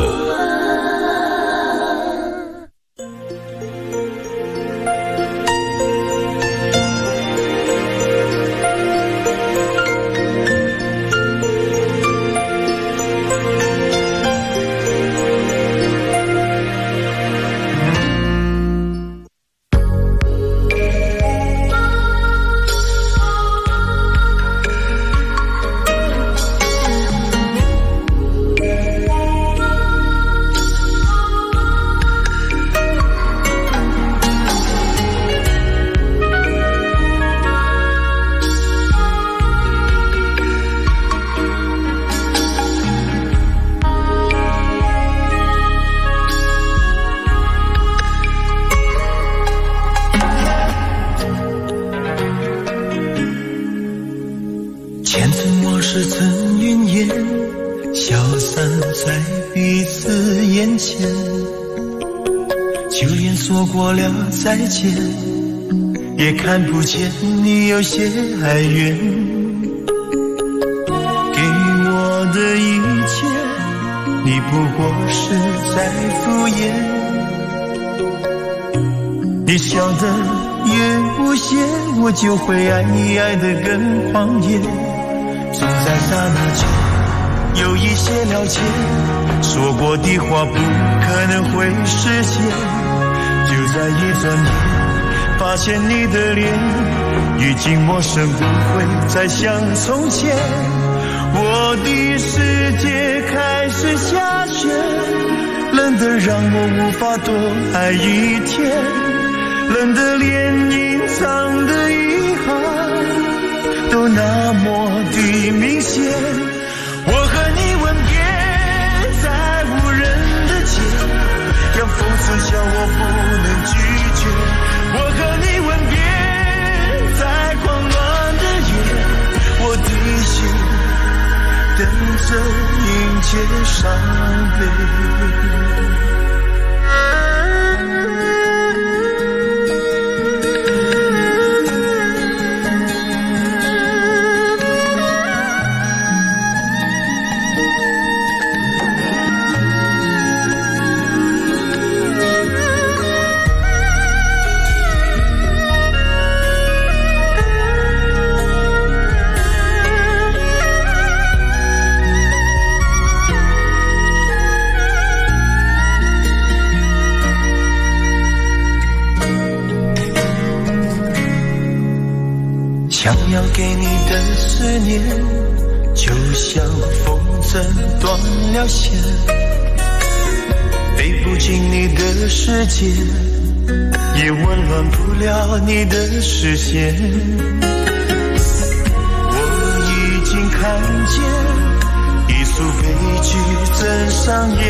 再见，也看不见你有些哀怨。给我的一切，你不过是在敷衍。你笑得越无邪，我就会爱你爱得更狂野。总在刹那间有一些了解，说过的话不可能会实现。就在一转眼，发现你的脸已经陌生，不会再像从前。我的世界开始下雪，冷得让我无法多爱一天，冷得连隐藏的遗憾都那么的明显。我和你吻别在无人的街，让风声笑我不能拒绝。我和你吻别在狂乱的夜，我的心等着迎接伤悲。 想要给你的思念，就像风筝断了线，飞不进你的世界，也温暖不了你的视线。我已经看见一出悲剧正上演，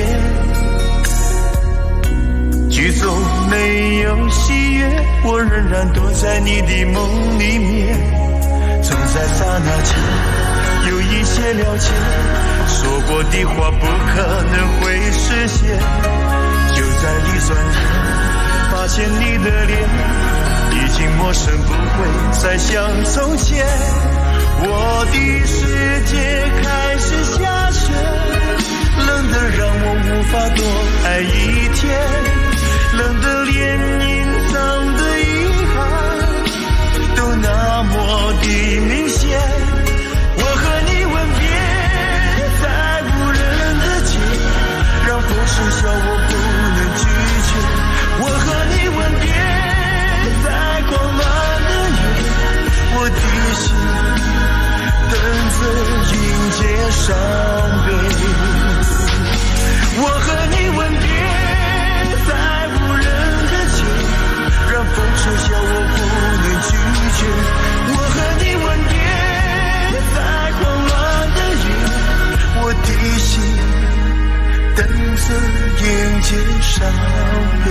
剧中没有喜悦，我仍然躲在你的梦里面，总在刹那间有一些了解，说过的话不可能会实现，就在离转间发现你的脸已经陌生，不会再像从前。我的世界开始下雪，冷得让我无法多爱一天，冷得连隐藏的遗憾都那么的明显。我和你吻别在无人的街，让风声笑我不能拒绝。我和你吻别在狂乱的夜，我的心等着迎接伤悲。我和你吻别在无人的街，让风声笑我不能拒绝。我和你吻别在狂乱的夜，我的心等着迎接伤悲。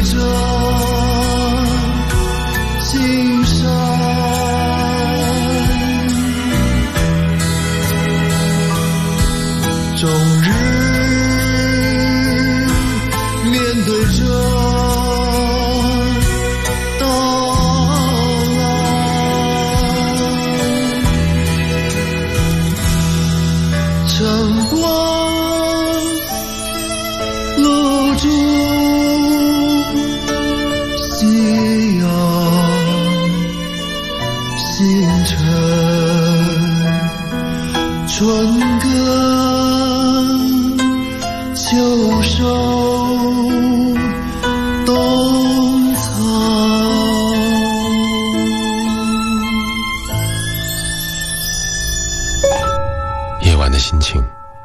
着青山，终日面对着大浪，晨光露珠夕阳星辰，春耕秋收冬藏。 夜晚的心情，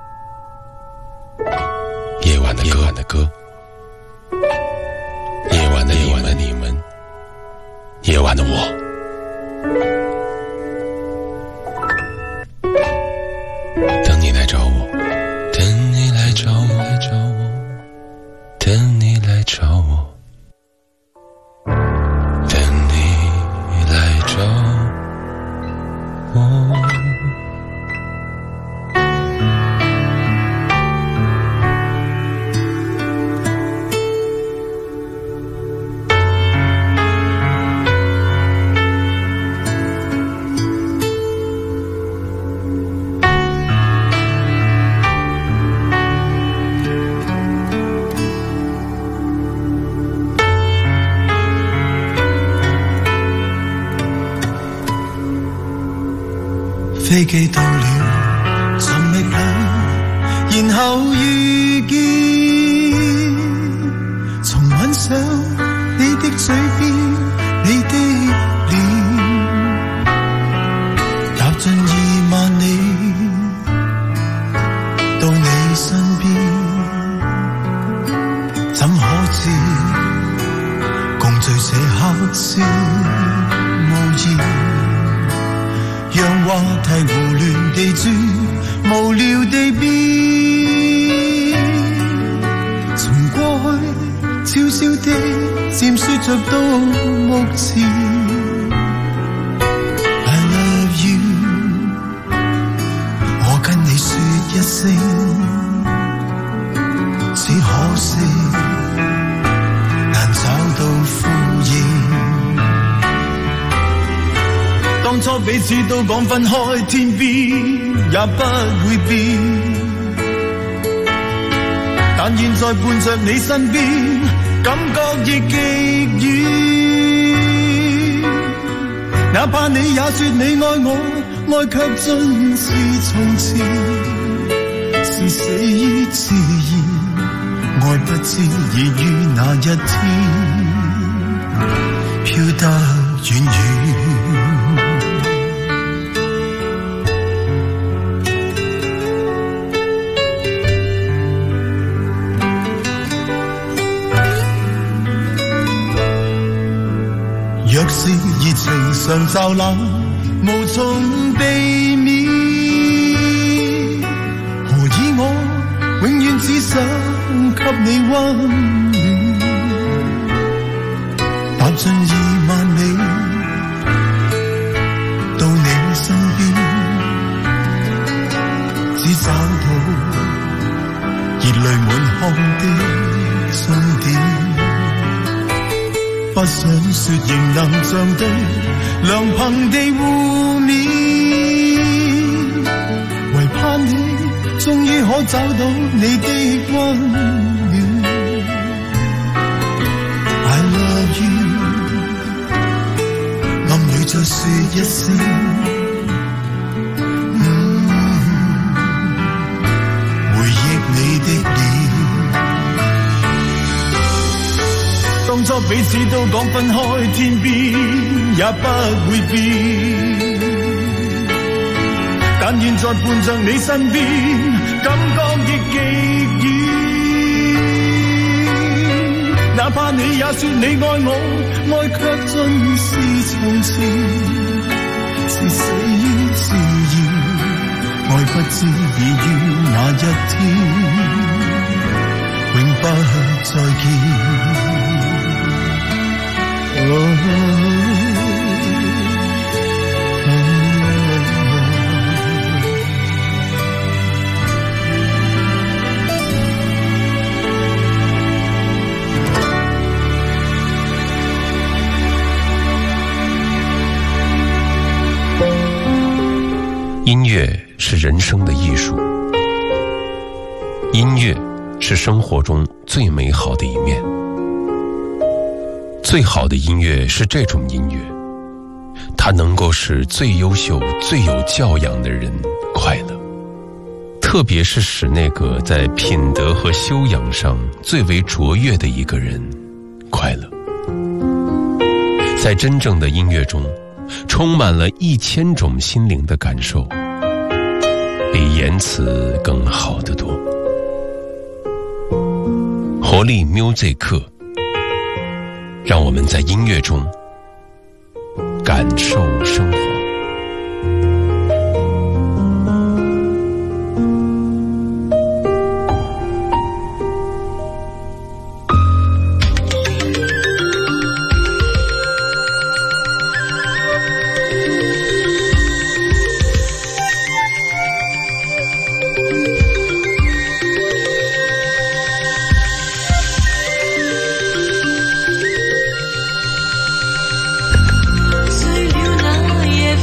夜晚的歌，夜晚的你们，夜晚的我。等你来找我，等你来找我，等你来找我，等你来找我。 飛機到了尋覓裏，然後遇見，重吻上你的嘴邊，你的臉，踏進2萬里，到你身邊，怎可知共聚這刻笑無言，讓話題胡亂地轉，無聊地變，從過去悄悄地漸說着到目前。I love you， 我跟你說一聲，只可惜難找到呼應。當初彼此都講分開天邊也不會變，但現在伴着你身邊，感覺亦極遠。哪怕你也說你愛我，愛卻盡是從前，是死於自然，愛不知已於那一天飄得遠遠。若是熱情常驟冷，無從避免，何以我永遠只想給你溫暖，踏進2萬里，到你身邊，只找到熱淚滿腔的終點。不想說仍能像對良朋地互勉，唯盼你終於可找到你的溫暖。I love you， 暗裏再說一聲，回憶你的臉。當初彼此都講分開天邊也不會變，但現在伴着你身邊，感覺亦極遠。哪怕你也說你愛我，愛卻盡是從前，是死於自然，愛不知已於那一天，永不再見。 音乐是人生的艺术，音乐是生活中最美好的一面。最好的音乐是这种音乐，它能够使最优秀、最有教养的人快乐，特别是使那个在品德和修养上最为卓越的一个人快乐。在真正的音乐中，充满了1000种心灵的感受，比言辞更好得多。活力 Music 课，让我们在音乐中感受生活。 醉了那夜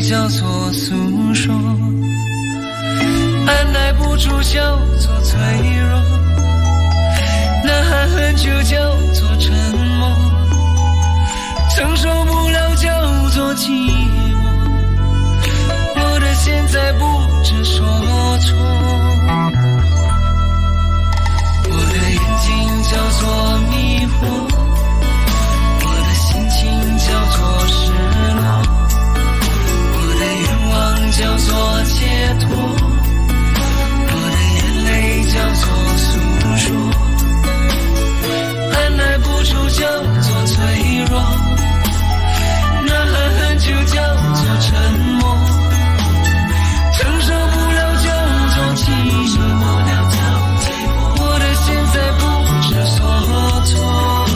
叫做诉说，按耐不住叫做脆弱，呐喊很久叫做沉默，承受不了叫做寂寞，我的现在不知所措，我的眼睛叫做迷惑，我的心情叫做失落，我的愿望叫做解脱，我的眼泪叫做诉说，按耐不住叫做脆弱，呐喊很久叫做沉默，承受不了叫做寂寞，我的现在不知所措，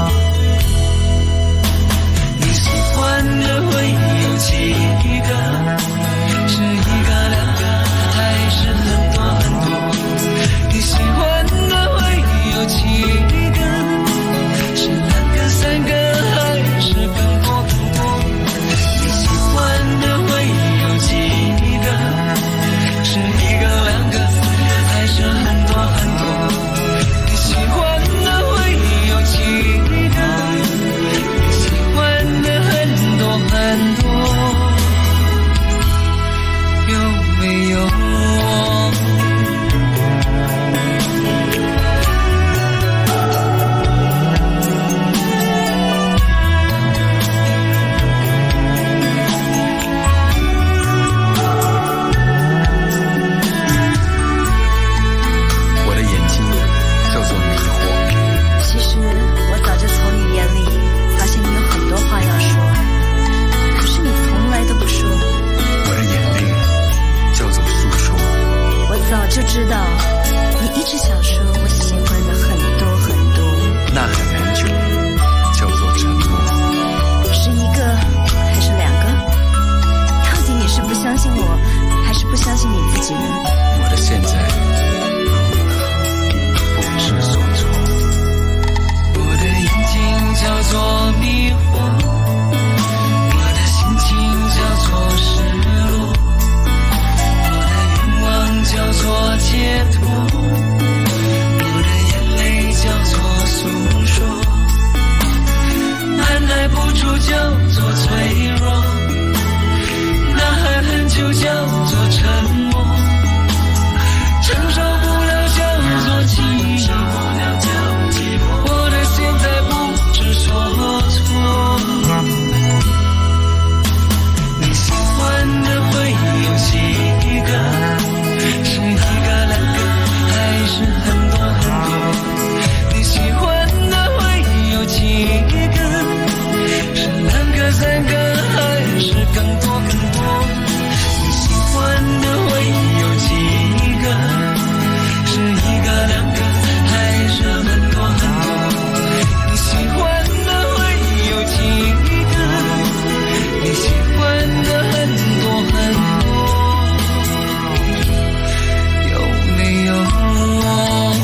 你喜欢的会有几个？是一个两个还是很多很多？你喜欢的会有几个？是两个三个还是更多更多？你喜欢的会有几个？是一个两个还是很多很多？你喜欢的会有几个？你喜欢的很多很多，有没有我？ 我的眼睛叫做迷惑。 其实我早就从你眼里发现你有很多话要说，可是你从来都不说。 我的眼泪叫做诉说。 我早就知道你一直想说我喜欢的很多很多。 呐喊很久叫做沉默。 是一个还是两个？到底你是不相信我，还是不相信你自己呢？ 我的现在不知所措， 我的眼睛叫做迷惑，我的心情叫做失落，我的愿望叫做解脱，我的眼泪叫做诉说，按耐不住叫做脆弱，呐喊很久叫做沉默，承受不了叫做寂寞，我的现在不知所措，你喜欢的会有几个？是一个两个还是很多很多？你喜欢的会有几个？是两个三个还是更多更多？你喜欢的会有几个？是一个两个还是很多很多？你喜欢的会有几个？你喜欢的很多很多，有没有我？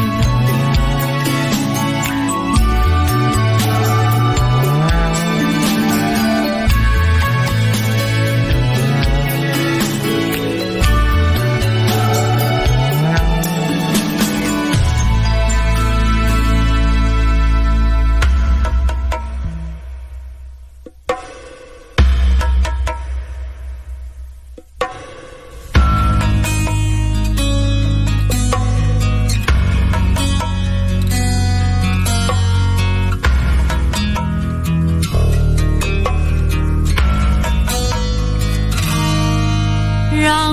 让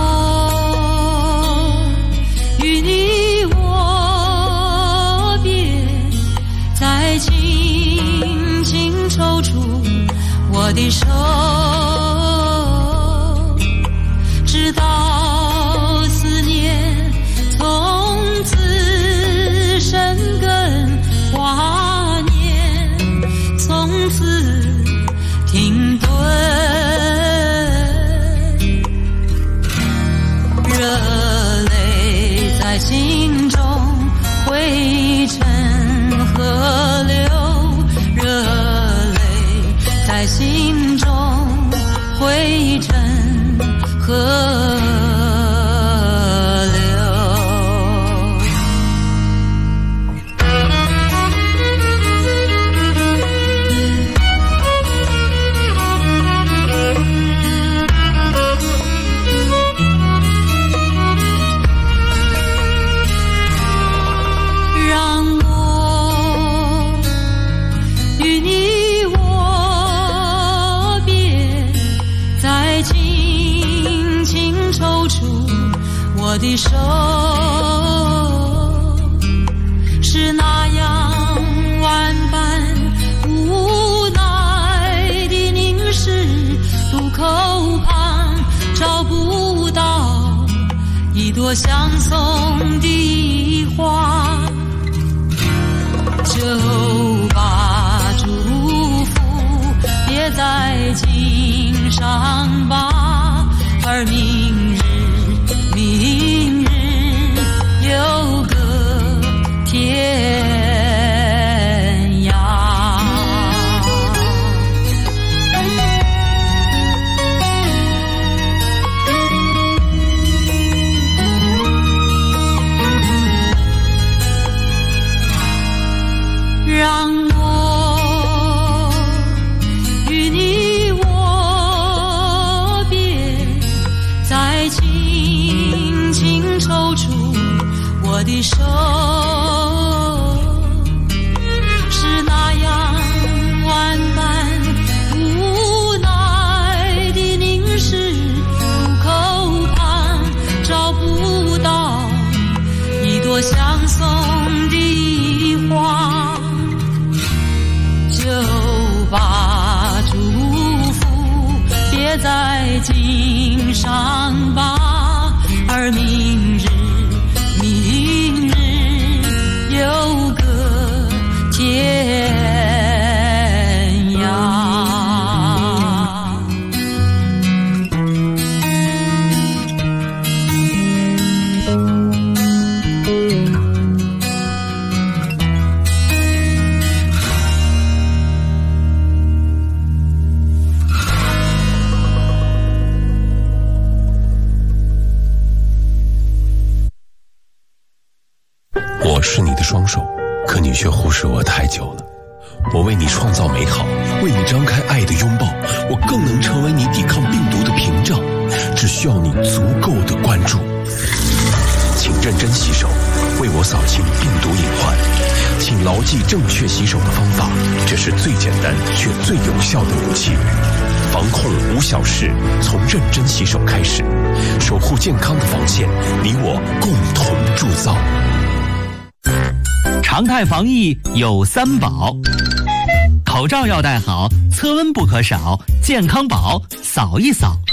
我与你握别，再紧紧抽住我的手，直到思念从此生根，华年从此停顿。热泪在心中汇成河流，热泪在心中灰尘河流。让我与你握别，再轻轻抽出我的手，是那样万般无奈的凝视，路口旁找不到一朵相送的花，就把祝福别在襟上吧，而明日有个天涯。让我与你握别，再轻轻抽出我的手，是那样万般无奈的凝视，路口旁找不到一朵相送的花，就把祝福别在襟上吧，而明日有个天涯。 我是你的双手，可你却忽视我太久了。我为你创造美好，为你张开爱的拥抱，我更能成为你抵抗病毒的屏障，只需要你足够的关注。请认真洗手，为我扫清病毒隐患。请牢记正确洗手的方法，这是最简单却最有效的武器。防控无小事，从认真洗手开始，守护健康的防线，你我共同铸造。 常态防疫有3宝，口罩要戴好，测温不可少，健康宝扫一扫。